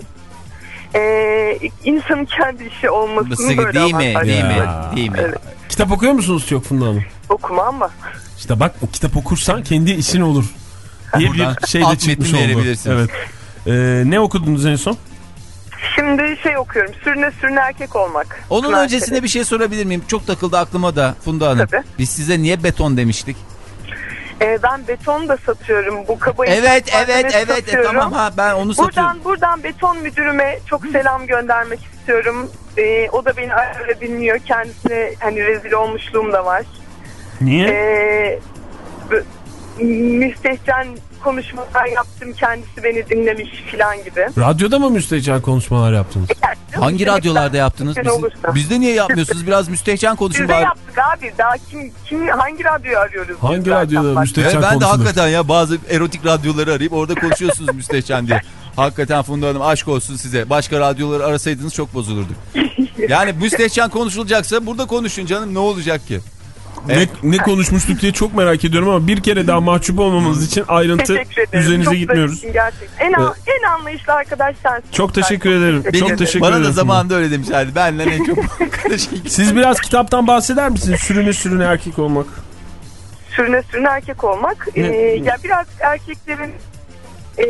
Ee, insanın kendi işi olmasının Sıkı böyle değil mi? avantajları. Değil mi? Ya. Değil mi? Evet. Kitap okuyor musunuz çok Funda Hanım? Okuma ama. İşte bak o kitap okursan kendi işin olur diye Buradan bir şey de alt çıkmış metni oldu. verebilirsiniz. Evet. Ee, ne okudunuz en son? Şimdi şey okuyorum. Sürüne sürüne erkek olmak. Onun Pınar öncesinde Çelebi. bir şey sorabilir miyim? Çok takıldı aklıma da Funda Hanım. Tabii. Biz size niye beton demiştik? Ee, ben beton da satıyorum. Bu kaba Evet inşaat evet malzemesi evet e, satıyorum. tamam ha ben onu satıyorum. Buradan buradan beton müdürüme çok selam göndermek istiyorum. Ee, o da beni ara dinliyor. Kendisine hani rezil olmuşluğum da var. Niye? Ee, b- müstehcen konuşmalar yaptım. Kendisi beni dinlemiş filan gibi. Radyoda mı müstehcen konuşmalar yaptınız? Hangi radyolarda yaptınız? Mümkün Biz, olursa. bizde niye yapmıyorsunuz? Biraz müstehcen konuşun Biz de bari. yaptık abi. Daha kim kim hangi radyoyu arıyoruz? biz Hangi zaten? radyoda Bak, müstehcen Evet, ben de konuşulur? hakikaten ya bazı erotik radyoları arayıp orada konuşuyorsunuz müstehcen diye. Hakikaten Funda Hanım aşk olsun size. Başka radyoları arasaydınız çok bozulurduk. Yani müstehcen konuşulacaksa burada konuşun canım, ne olacak ki? Ne, ne konuşmuştuk diye çok merak ediyorum ama bir kere daha mahcup olmamamız için ayrıntı üzerinize çok gitmiyoruz. Gerçekten. En, evet. en anlayışlı arkadaş sensin. Çok teşekkür ederim. Benim, çok teşekkür bana ederim. Bana da zamanında öyle demişlerdi. Benden en çok arkadaşım. Siz biraz kitaptan bahseder misiniz? Sürüne sürüne erkek olmak. Sürüne sürüne erkek olmak. Ee, ya biraz erkeklerin e,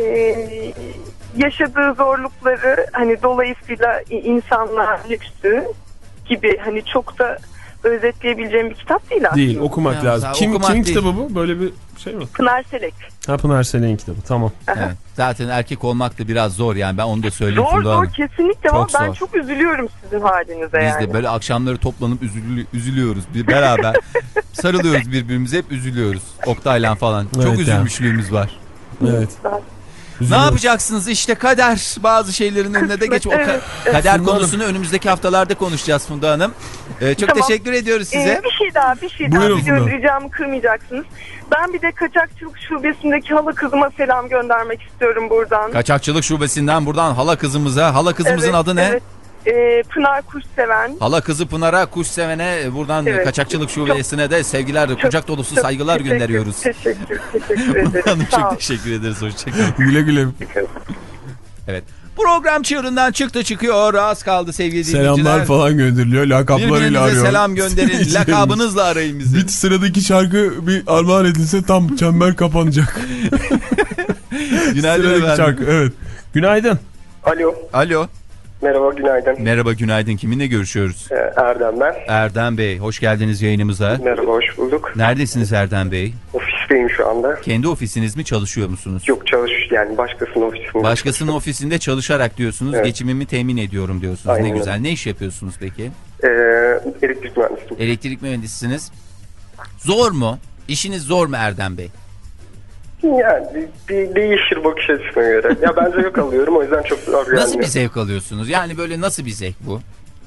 yaşadığı zorlukları hani dolayısıyla insanlar lüksü gibi hani çok da özetleyebileceğim bir kitap değil aslında. Değil, okumak ya, lazım. Kim, okumak kimin değil. kitabı bu? Böyle bir şey mi? Pınar Selek. Ha, Pınar Selek'in kitabı, tamam. Evet. Zaten erkek olmak da biraz zor yani, ben onu da söyleyeyim. Zor zor kesinlikle çok ama ben zor. çok üzülüyorum sizin halinize Biz yani. Biz de böyle akşamları toplanıp üzülü, üzülüyoruz bir beraber. Sarılıyoruz birbirimize, hep üzülüyoruz. Oktay'la falan. Evet, çok üzülmüşlüğümüz var. Evet. Ne yapacaksınız işte, kader bazı şeylerin önüne de geç. O ka- kader Funda konusunu Hanım. Önümüzdeki haftalarda konuşacağız Funda Hanım. Ee, çok tamam. Teşekkür ediyoruz size. Ee, bir şey daha bir şey Buyurun daha biliyorum, ricamı kırmayacaksınız. Ben bir de kaçakçılık şubesindeki hala kızıma selam göndermek istiyorum buradan. Kaçakçılık şubesinden buradan hala kızımıza. Hala kızımızın evet, adı ne? Evet. Ee, Pınar Kuşseven. Hala kızı Pınar'a, Kuşseven'e buradan evet. Kaçakçılık şubesine çok, de sevgiler, çok, kucak dolusu çok, saygılar teşekkür, gönderiyoruz. Teşekkür, teşekkür ederim. Hanım çok teşekkür ederiz. Hoşçakalın. Güle güle. Evet. Program çığırından çıktı çıkıyor. Az kaldı sevgili dinleyiciler. Selamlar falan gönderiliyor. Lakaplarıyla arıyor. Selam gönderin. Lakabınızla arayın bizi. Bir sıradaki şarkı bir armağan edilse tam çember kapanacak. Günaydın efendim. Şarkı, evet. Günaydın. Alo. Alo. Merhaba, günaydın. Merhaba, günaydın. Kiminle görüşüyoruz? Ee, Erdem ben. Erdem Bey, hoş geldiniz yayınımıza. Merhaba, hoş bulduk. Neredesiniz Erdem Bey? Ofisteyim şu anda. Kendi ofisiniz mi, çalışıyor musunuz? Yok, çalış yani başkasının ofisinde. Başkasının ofisinde çalışarak diyorsunuz, evet. Geçimimi temin ediyorum diyorsunuz. Aynen. Ne güzel. Ne iş yapıyorsunuz peki? Ee, elektrik mühendisiyim. Elektrik mühendisisiniz. Zor mu? İşiniz zor mu Erdem Bey? Yani bir değişir bakış açısına göre. Ya ben zevk alıyorum, o yüzden çok zor yani. Nasıl bir zevk alıyorsunuz? Yani böyle nasıl bir zevk bu?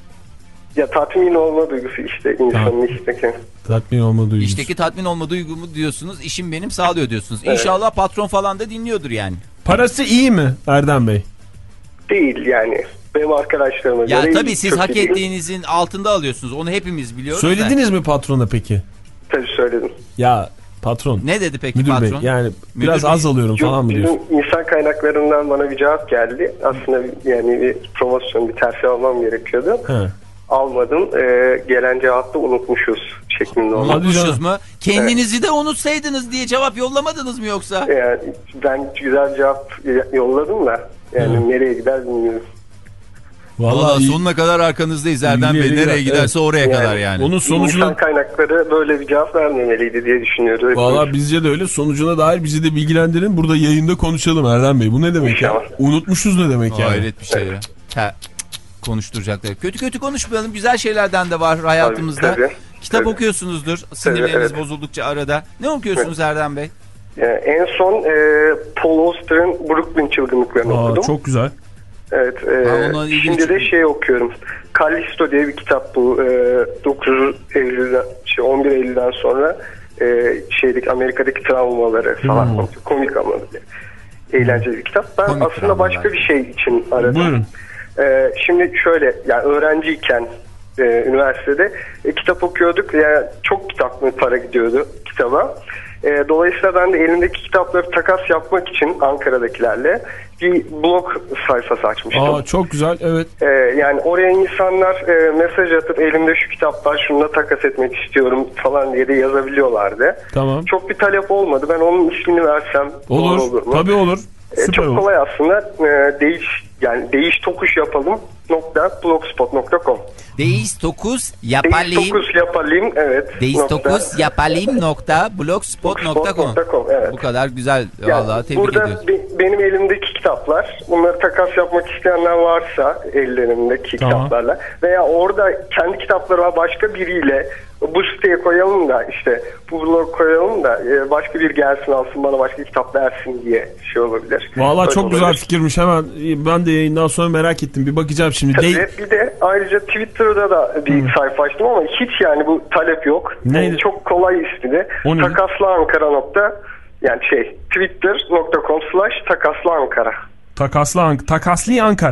Ya tatmin olma duygusu işte insanın işteki. Tatmin olma duygusu. İşteki tatmin olma duygumu diyorsunuz, işim benim sağlıyor diyorsunuz. Evet. İnşallah patron falan da dinliyordur yani. Parası iyi mi Erdem Bey? Değil yani. Benim arkadaşlarıma ya göre tabii siz hak değil. Ettiğinizin altında alıyorsunuz. Onu hepimiz biliyoruz. Söylediniz da. mi patrona peki? Tabii söyledim. Ya patron. Ne dedi peki Müdür patron? Bey, yani Müdür biraz Bey. az alıyorum Yok, falan mı diyorsun? İnsan kaynaklarından bana bir cevap geldi. Aslında yani bir promosyon, bir terfi almam gerekiyordu. He. Almadım. Ee, gelen cevapta unutmuşuz şeklinde oldu. Unutmuşuz mu? Kendinizi evet. de unutsaydınız diye cevap yollamadınız mı yoksa? Yani ben güzel cevap yolladım da yani Hı. nereye gider bilmiyorum. Vallahi, Vallahi sonuna kadar arkanızdayız Erdem Bey. Nereye evet. giderse oraya yani, kadar yani. Onun sonucuna... İnsan kaynakları böyle bir cevap vermemeliydi diye düşünüyoruz. Vallahi bizce de öyle. Sonucuna dair bizi de bilgilendirin. Burada yayında konuşalım Erdem Bey. Bu ne demek İnşallah. Ya? Unutmuşuz ne demek yani? Hayret bir şey evet. ya. Konuşturacaklar. Kötü kötü konuşmayalım. Güzel şeylerden de var hayatımızda. Tabii, tabii. Kitap tabii. okuyorsunuzdur. Sinirleriniz evet, evet. bozuldukça arada. Ne okuyorsunuz evet. Erdem Bey? Yani en son e, Paul Auster'ın Brooklyn Çılgınlıklarını Aa, okudum. Çok güzel. Evet. E, ha, şimdi de şey okuyorum. Callisto diye bir kitap bu. E, dokuz Eylül'den, şey on bir Eylül'den sonra e, şeydeki Amerika'daki travmaları falan. Hmm. Komik ama eğlenceli bir kitap. Ben komik aslında başka var. Bir şey için aradım. Buyurun. E, şimdi şöyle yani öğrenciyken e, üniversitede e, kitap okuyorduk. Yani çok kitap mı para gidiyordu kitaba. E, dolayısıyla ben de elimdeki kitapları takas yapmak için Ankara'dakilerle bir blog sayfası açmıştım. Aa, çok güzel, evet. E, yani oraya insanlar e, mesaj atıp elimde şu kitaplar şununla takas etmek istiyorum falan diye de yazabiliyorlardı. Tamam. Çok bir talep olmadı. Ben onun ismini versem olur, olur mu? Tabii olur. E, çok olur. Kolay aslında. E, değiş yani değiş tokuş yapalım nokta blogspot nokta com. Değiş dokuz yapalım. Değiş dokuz yapalım evet. Değiş dokuz yapalım nokta blogspot nokta com. Evet. Bu kadar güzel. Yani vallahi tebrik burada ediyoruz. Be, benim elimdeki kitaplar. Bunları takas yapmak isteyenler varsa ellerindeki tamam. kitaplarla veya orada kendi kitapları var başka biriyle bu siteye koyalım da işte bu blog koyalım da başka bir gelsin alsın bana başka kitap versin diye şey olabilir. Vallahi çok olabilir. Güzel fikirmiş. Hemen ben de yayından sonra merak ettim. Bir bakacağım şimdi. Tabii, De- bir de ayrıca Twitter'da da bir hmm. sayfa açtım ama hiç yani bu talep yok. Yani çok kolay ismi de. Takaslı Ankara nokta yani şey twitter nokta com slash takaslı Ankara. Takaslı Ankara. Takaslı Ankara.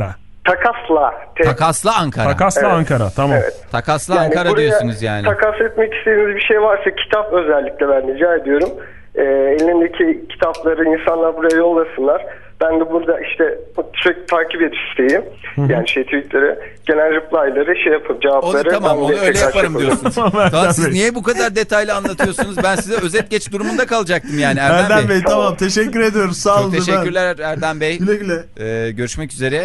Takasla. Takasla Ankara. Takasla Evet. Ankara, tamam. Evet. Takasla Yani Ankara buraya diyorsunuz yani. Takas etmek istediğiniz bir şey varsa kitap özellikle ben rica ediyorum. Ee, elindeki kitapları insanlar buraya yollasınlar. Ben de burada işte sürekli takip et isteğim. Yani şey Twitter'ı, genel reply'ları şey yapıp cevapları. Onu tamam, onu öyle yaparım diyorsunuz. Tamam, Tamam, siz Bey. niye bu kadar detaylı anlatıyorsunuz? Ben size özet geç durumunda kalacaktım yani Erdem, Erdem Bey, Bey. tamam, teşekkür ediyoruz. Sağ olun. Çok teşekkürler Erdem Bey. Güle güle. Ee, görüşmek üzere.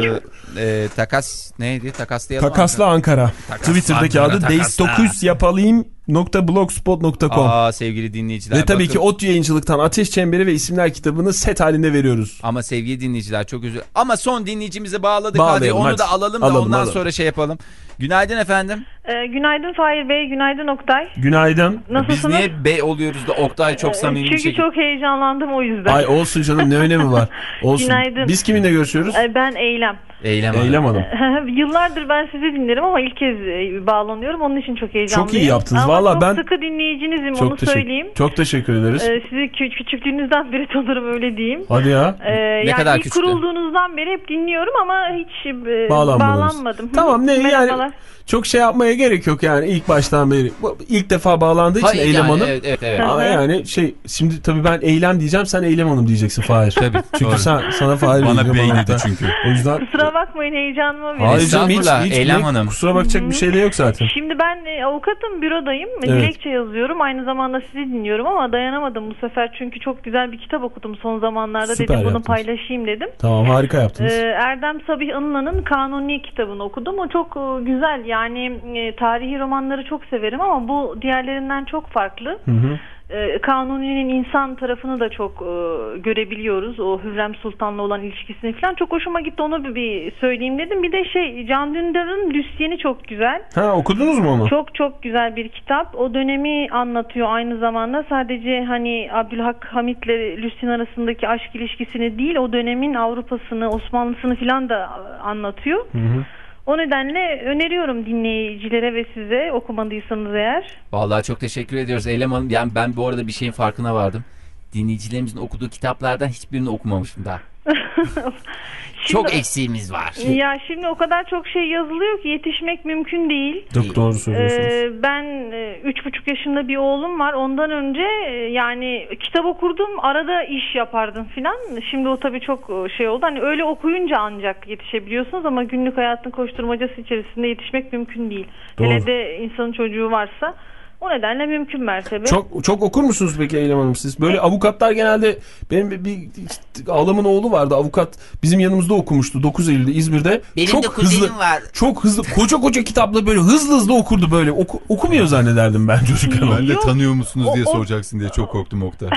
Ee, e, takas neydi? Takaslayalım. Takasla Ankara. Takasla Twitter'daki Ankara, adı takasla. deist dokuz yapalım nokta blogspot nokta com. Aa, sevgili dinleyiciler. Ve tabii bakın. ki Ot Yayıncılık'tan Ateş Çemberi ve İsimler kitabını set halinde veriyoruz. Ama sevgili dinleyiciler çok özür. Ama son dinleyicimizi bağladık. Bağlayalım, hadi onu hadi. da alalım da Alalım, ondan alalım. sonra şey yapalım. Günaydın efendim. Ee, günaydın Fahir Bey, günaydın Oktay. Günaydın. Nasılsınız? Biz niye bey oluyoruz da Oktay çok samimi bir Çünkü şekilde. çok heyecanlandım o yüzden. Ay olsun canım, ne önemi var? Olsun. Günaydın. Biz kiminle görüşüyoruz? Ee, Ben Eylem. Eylem, Eylem Hanım. Yıllardır ben sizi dinlerim ama ilk kez e, bağlanıyorum. Onun için çok heyecanlıyım. Çok iyi yaptınız. Ama Vallahi çok ben sıkı dinleyicinizim, çok onu teşekkür, söyleyeyim. Çok teşekkür ederiz. Ee, sizi kü- küçüklüğünüzden beri tanırım, öyle diyeyim. Hadi ya. Ee, yani kadar ilk küçüktü? kurulduğunuzdan beri hep dinliyorum ama hiç e, Bağlanmadınız. bağlanmadım. Tamam, ne Merhabalar. yani çok şey yapmaya gerek yok yani ilk baştan beri. Bu ilk defa bağlandığı için Hayır, Eylem yani, Hanım. evet, evet, evet. Ama yani şey şimdi tabii ben Eylem diyeceğim, sen Eylem Hanım diyeceksin Fahir. Tabii. Çünkü doğru. sen, sana Fahir Bana diyeceğim bey ama dedi da- çünkü. O yüzden Kusura bakmayın, heyecanıma verin. hayır canım, hiç, Estağfurullah, hiç Eylem ne- Hanım. kusura bakacak bir şey de yok zaten. Şimdi ben e, avukatım, bürodayım. Evet. Dilekçe yazıyorum. Aynı zamanda sizi dinliyorum ama dayanamadım bu sefer. Çünkü çok güzel bir kitap okudum son zamanlarda. Süper dedim bunu yaptınız. paylaşayım dedim. Tamam, harika yaptınız. Ee, Erdem Sabih Anılan'ın Kanuni kitabını okudum. O çok e, güzel. Yani e, tarihi romanları çok severim ama bu diğerlerinden çok farklı. Hı hı. E, Kanuni'nin insan tarafını da çok e, görebiliyoruz. O Hürrem Sultan'la olan ilişkisini falan. Çok hoşuma gitti, onu bir, bir söyleyeyim dedim. Bir de şey, Can Dündar'ın Lucien'i çok güzel. Ha, okudunuz mu onu? Çok çok güzel bir kitap. O dönemi anlatıyor aynı zamanda. Sadece hani Abdülhak Hamit'le Lucien arasındaki aşk ilişkisini değil, o dönemin Avrupa'sını, Osmanlısını falan da anlatıyor. Hı hı. O nedenle öneriyorum dinleyicilere ve size, okumadıysanız eğer. Vallahi çok teşekkür ediyoruz Eylem Hanım. Yani ben bu arada bir şeyin farkına vardım. Dinleyicilerimizin okuduğu kitaplardan hiçbirini okumamışım daha. Çok eksiğimiz var. Ya şimdi o kadar çok şey yazılıyor ki yetişmek mümkün değil. Çok doğru söylüyorsunuz. Ee, ben e, üç buçuk yaşında bir oğlum var. Ondan önce e, yani kitap okurdum, arada iş yapardım filan. Şimdi o tabii çok e, şey oldu. Hani öyle okuyunca ancak yetişebiliyorsunuz ama günlük hayatın koşturmacası içerisinde yetişmek mümkün değil. Doğru. Hele de insanın çocuğu varsa. O nedenle mümkün mertebe. Çok çok okur musunuz peki Eylem Hanım siz? Böyle avukatlar genelde, benim bir, bir halamın oğlu vardı avukat, bizim yanımızda okumuştu dokuz Eylül'de İzmir'de. Benim çok de kuzenim hızlı, var. Çok hızlı, koca koca kitapla böyle hızlı hızlı okurdu böyle. Oku, okumuyor zannederdim ben çocukken. Ben de Yok. tanıyor musunuz diye O- o- soracaksın diye çok korktum Oktay.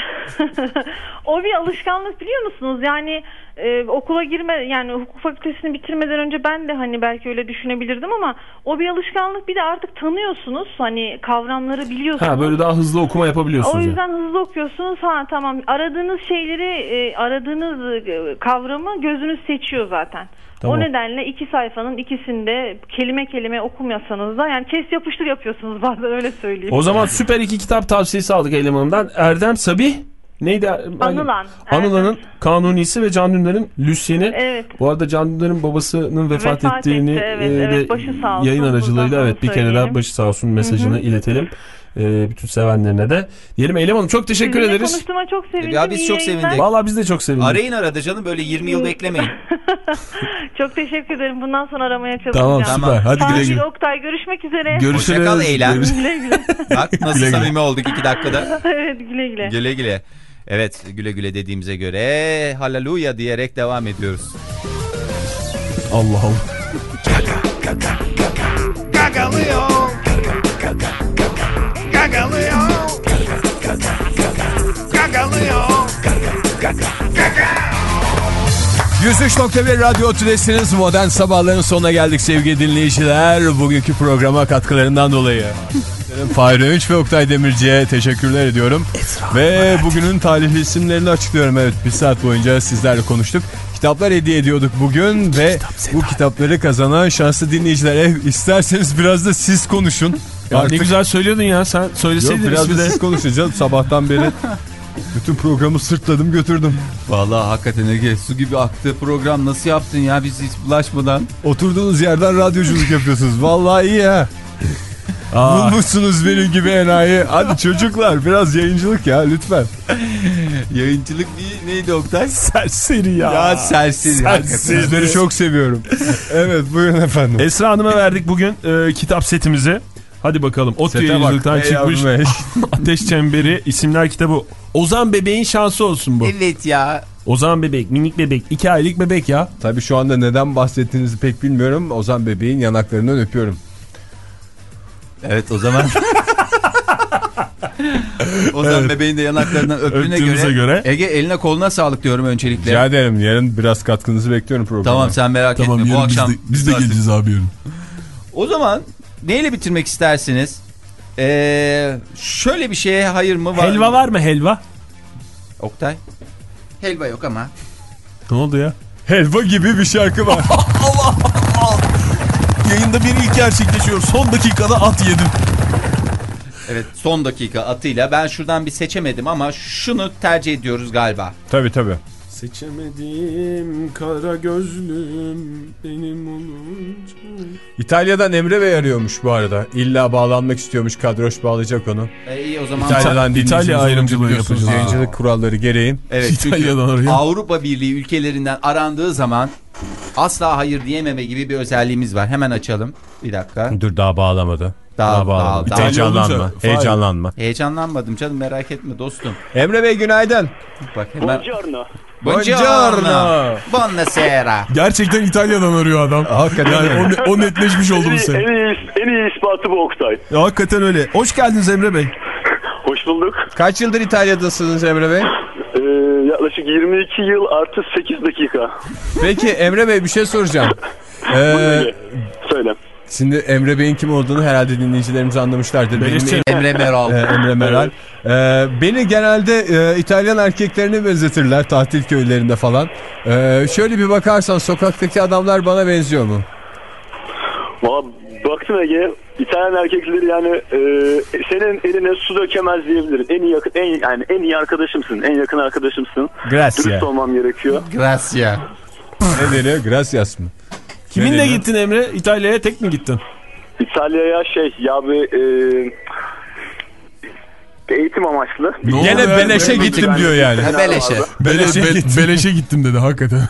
O bir alışkanlık, biliyor musunuz? Yani e, okula girme, yani hukuk fakültesini bitirmeden önce ben de hani belki öyle düşünebilirdim ama o bir alışkanlık. Bir de artık tanıyorsunuz, hani kavramları biliyorsunuz. Ha, böyle daha hızlı okuma yapabiliyorsunuz. O yani. yüzden hızlı okuyorsunuz. Ha tamam, aradığınız şeyleri, e, aradığınız e, kavramı gözünüz seçiyor zaten. Tamam. O nedenle iki sayfanın ikisinde kelime kelime okumuyorsanız da yani kes yapıştır yapıyorsunuz bazen, öyle söyleyeyim. O zaman süper iki kitap tavsiyesi aldık Eylem Hanım'dan. Erdem Sabih neydi? Anılan. Anılan'ın Kanunisi ve Can Dündar'ın Lucien'i. Evet. Bu arada Can Dündar'ın babasının vefat, Vefat ettiğini etti, evet, e, evet. de Başı sağ olsun. yayın aracılığıyla Buradan evet bir kere daha söyleyelim. başı sağ olsun mesajını Hı hı. iletelim. E, bütün sevenlerine de. Diyelim Eylem Hanım, çok teşekkür Sizinle ederiz. konuştuğuma çok sevindim. Ya biz İyi çok yayınlar. sevindik. Vallahi biz de çok sevindik. Arayın arada canım, böyle yirmi yıl beklemeyin. Çok teşekkür ederim. Bundan sonra aramaya çalışacağım. Tamam, süper. Hadi güle Fatih, güle. Oktay, görüşmek üzere. Görüşürüz. Hoşça kal Eylem. Görüş- Güle güle. Bak nasıl Güle güle. samimi olduk iki dakikada. Evet, güle güle. Güle güle. Evet, güle güle dediğimize göre haleluya diyerek devam ediyoruz. Allah Allah. Gagalıyor. Gagalıyor. Gagalıyor. yüz üç nokta bir Radyo Tülesi'niz, Modern Sabahların sonuna geldik sevgili dinleyiciler. Bugünkü programa katkılarından dolayı Fahir Öğünç ve Oktay Demirci'ye teşekkürler ediyorum. Ve bugünün talihli isimlerini açıklıyorum. Evet, bir saat boyunca sizlerle konuştuk. Kitaplar hediye ediyorduk bugün ve bu kitapları kazanan şanslı dinleyicilere, isterseniz biraz da siz konuşun. Ya Artık... ne güzel söylüyordun ya, sen söyleseydin. Yok, biraz da siz konuşun canım, sabahtan beri Bütün programı sırtladım götürdüm. Vallahi hakikaten Ege, su gibi aktı program, nasıl yaptın ya biz hiç bulaşmadan? Oturduğunuz yerden radyoculuk yapıyorsunuz. Vallahi iyi ha. Bulmuşsunuz benim gibi enayi. Hadi çocuklar biraz yayıncılık ya lütfen. Yayıncılık bir neydi Oktay? Serseri ya. Ya serseri. Serseri. Sizleri çok seviyorum. Evet buyurun efendim. Esra Hanım'a verdik bugün e, kitap setimizi. Hadi bakalım. ODTÜ Yayıncılık'tan çıkmış Ateş Çemberi isimler kitabı. Ozan Bebek'in şansı olsun bu. Evet ya. Ozan Bebek, minik bebek, iki aylık bebek ya. Tabii şu anda neden bahsettiğinizi pek bilmiyorum. Ozan Bebek'in yanaklarından öpüyorum. Evet o zaman. Ozan evet. Bebeğin de yanaklarından öptüğüne göre, göre Ege eline koluna sağlık diyorum öncelikle. Rica ederim, yarın biraz katkınızı bekliyorum programa. Tamam sen merak tamam, etme bu akşam. Biz de, biz de geleceğiz abi yarın. O zaman neyle bitirmek istersiniz? Ee, şöyle bir şeye hayır mı var? Helva var mı helva? Oktay? Helva yok ama. Ne oldu ya? Helva gibi bir şarkı var. Allah Allah. Yayında bir ilk gerçekleşiyor. Son dakikada at yedim. Evet son dakika atıyla. Ben şuradan bir seçemedim ama şunu tercih ediyoruz galiba. Tabii tabii. Seçemedim kara gözlüm benim olunca. İtalya'dan Emre Bey arıyormuş bu arada. İlla bağlanmak istiyormuş. Kadroş bağlayacak onu. E, iyi o zaman. İtalya'dan İtalya ayrımcılığı yapacağız. Yayıncılık kuralları gereği. Evet, İtalya'dan arıyor. Avrupa Birliği ülkelerinden arandığı zaman asla hayır diyememe gibi bir özelliğimiz var. Hemen açalım. Bir dakika. Dur daha bağlamadı. Daha, daha bağlamadı. Daha, heyecanlanma. Olunca, heyecanlanma. Heyecanlanmadım canım, merak etme dostum. Emre Bey günaydın. Bak hemen. Buongiorno. Buongiorno. Buonasera. Gerçekten İtalya'dan arıyor adam. Hakikaten yani o, o netleşmiş oldu bu sene. En iyi, en iyi ispatı bu Oktay. Ya, hakikaten öyle. Hoş geldiniz Emre Bey. Hoş bulduk. Kaç yıldır İtalya'dasınız Emre Bey? Ee, yaklaşık yirmi iki yıl artı sekiz dakika. Peki Emre Bey bir şey soracağım. Ee, Söyle. Şimdi Emre Bey'in kim olduğunu herhalde dinleyicilerimiz anlamışlardır. Benim Emre Meral. E, Emre Meral. E, beni genelde e, İtalyan erkeklerine benzetirler tatil köylerinde falan. E, şöyle bir bakarsan sokaktaki adamlar bana benziyor mu? Valla baktın Ege, İtalyan erkekleri yani e, senin eline su dökemez diyebilirim. En iyi yakın, en yani en iyi arkadaşımsın, en yakın arkadaşımsın. Grazie. Dürüst olmam gerekiyor. Grazie. Ne deniyor? Gracias mı? Kiminle gittin Emre? İtalya'ya tek mi gittin? İtalya'ya şey ya bir e, eğitim amaçlı. Ne Gene yani? Beleşe ben gittim diyor yani. Ha, beleşe. Beleşe, be, gittim. Beleşe gittim dedi hakikaten.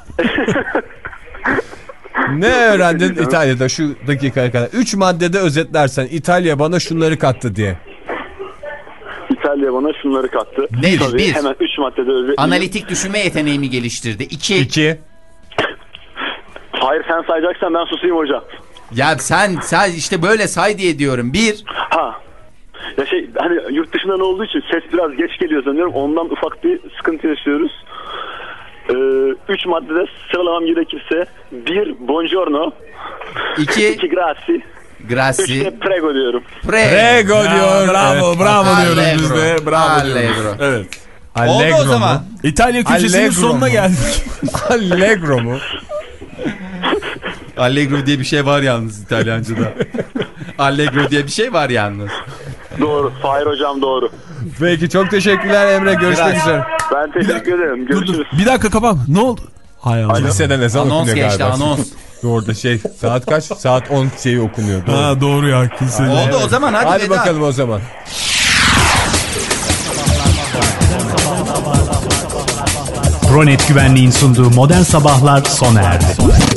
Ne öğrendin İtalya'da şu dakikaya kadar? Üç maddede özetlersen İtalya bana şunları kattı diye. İtalya bana şunları kattı. Nedir? Tabii, bir. Hemen üç maddede özetleyeyim. Analitik düşünme yeteneğimi geliştirdi. İki. İki. Hayır sen sayacaksan ben susayım hocam. Ya sen sen işte böyle say diye diyorum. Bir. Ha. Ya şey hani yurt dışından olduğu için ses biraz geç geliyor sanıyorum. Ondan ufak bir sıkıntı yaşıyoruz. Ee, üç maddede sıralamam gerekirse. Bir buongiorno. İki. İki grazie. Grazie. Üç de prego diyorum. Prego, prego diyor. Ya, bravo evet. bravo Allegro. diyoruz biz de. Bravo Allegro. diyoruz. Evet. Allegro oldu o zaman. mu? İtalya köşesinin Allegro sonuna mu? geldik. Allegro mu? Allegro diye bir şey var yalnız İtalyanca'da. Allegro diye bir şey var yalnız. Doğru. Fahir hocam doğru. Peki çok teşekkürler Emre. Görüşmek Biraz. üzere. Ben teşekkür ederim. Görüşürüz. Dur, dur. Bir dakika kapat. Ne oldu? Hay Allah. Liseden ezan Anons okunuyor geçti galiba. anons. Orada şey saat kaç? Saat on şeyi okunuyor. Doğru. Ha doğru ya. Kilise. Oldu evet. O zaman hadi, hadi veda. bakalım o zaman. Pronet Güvenliğin sunduğu Modern Sabahlar sona erdi.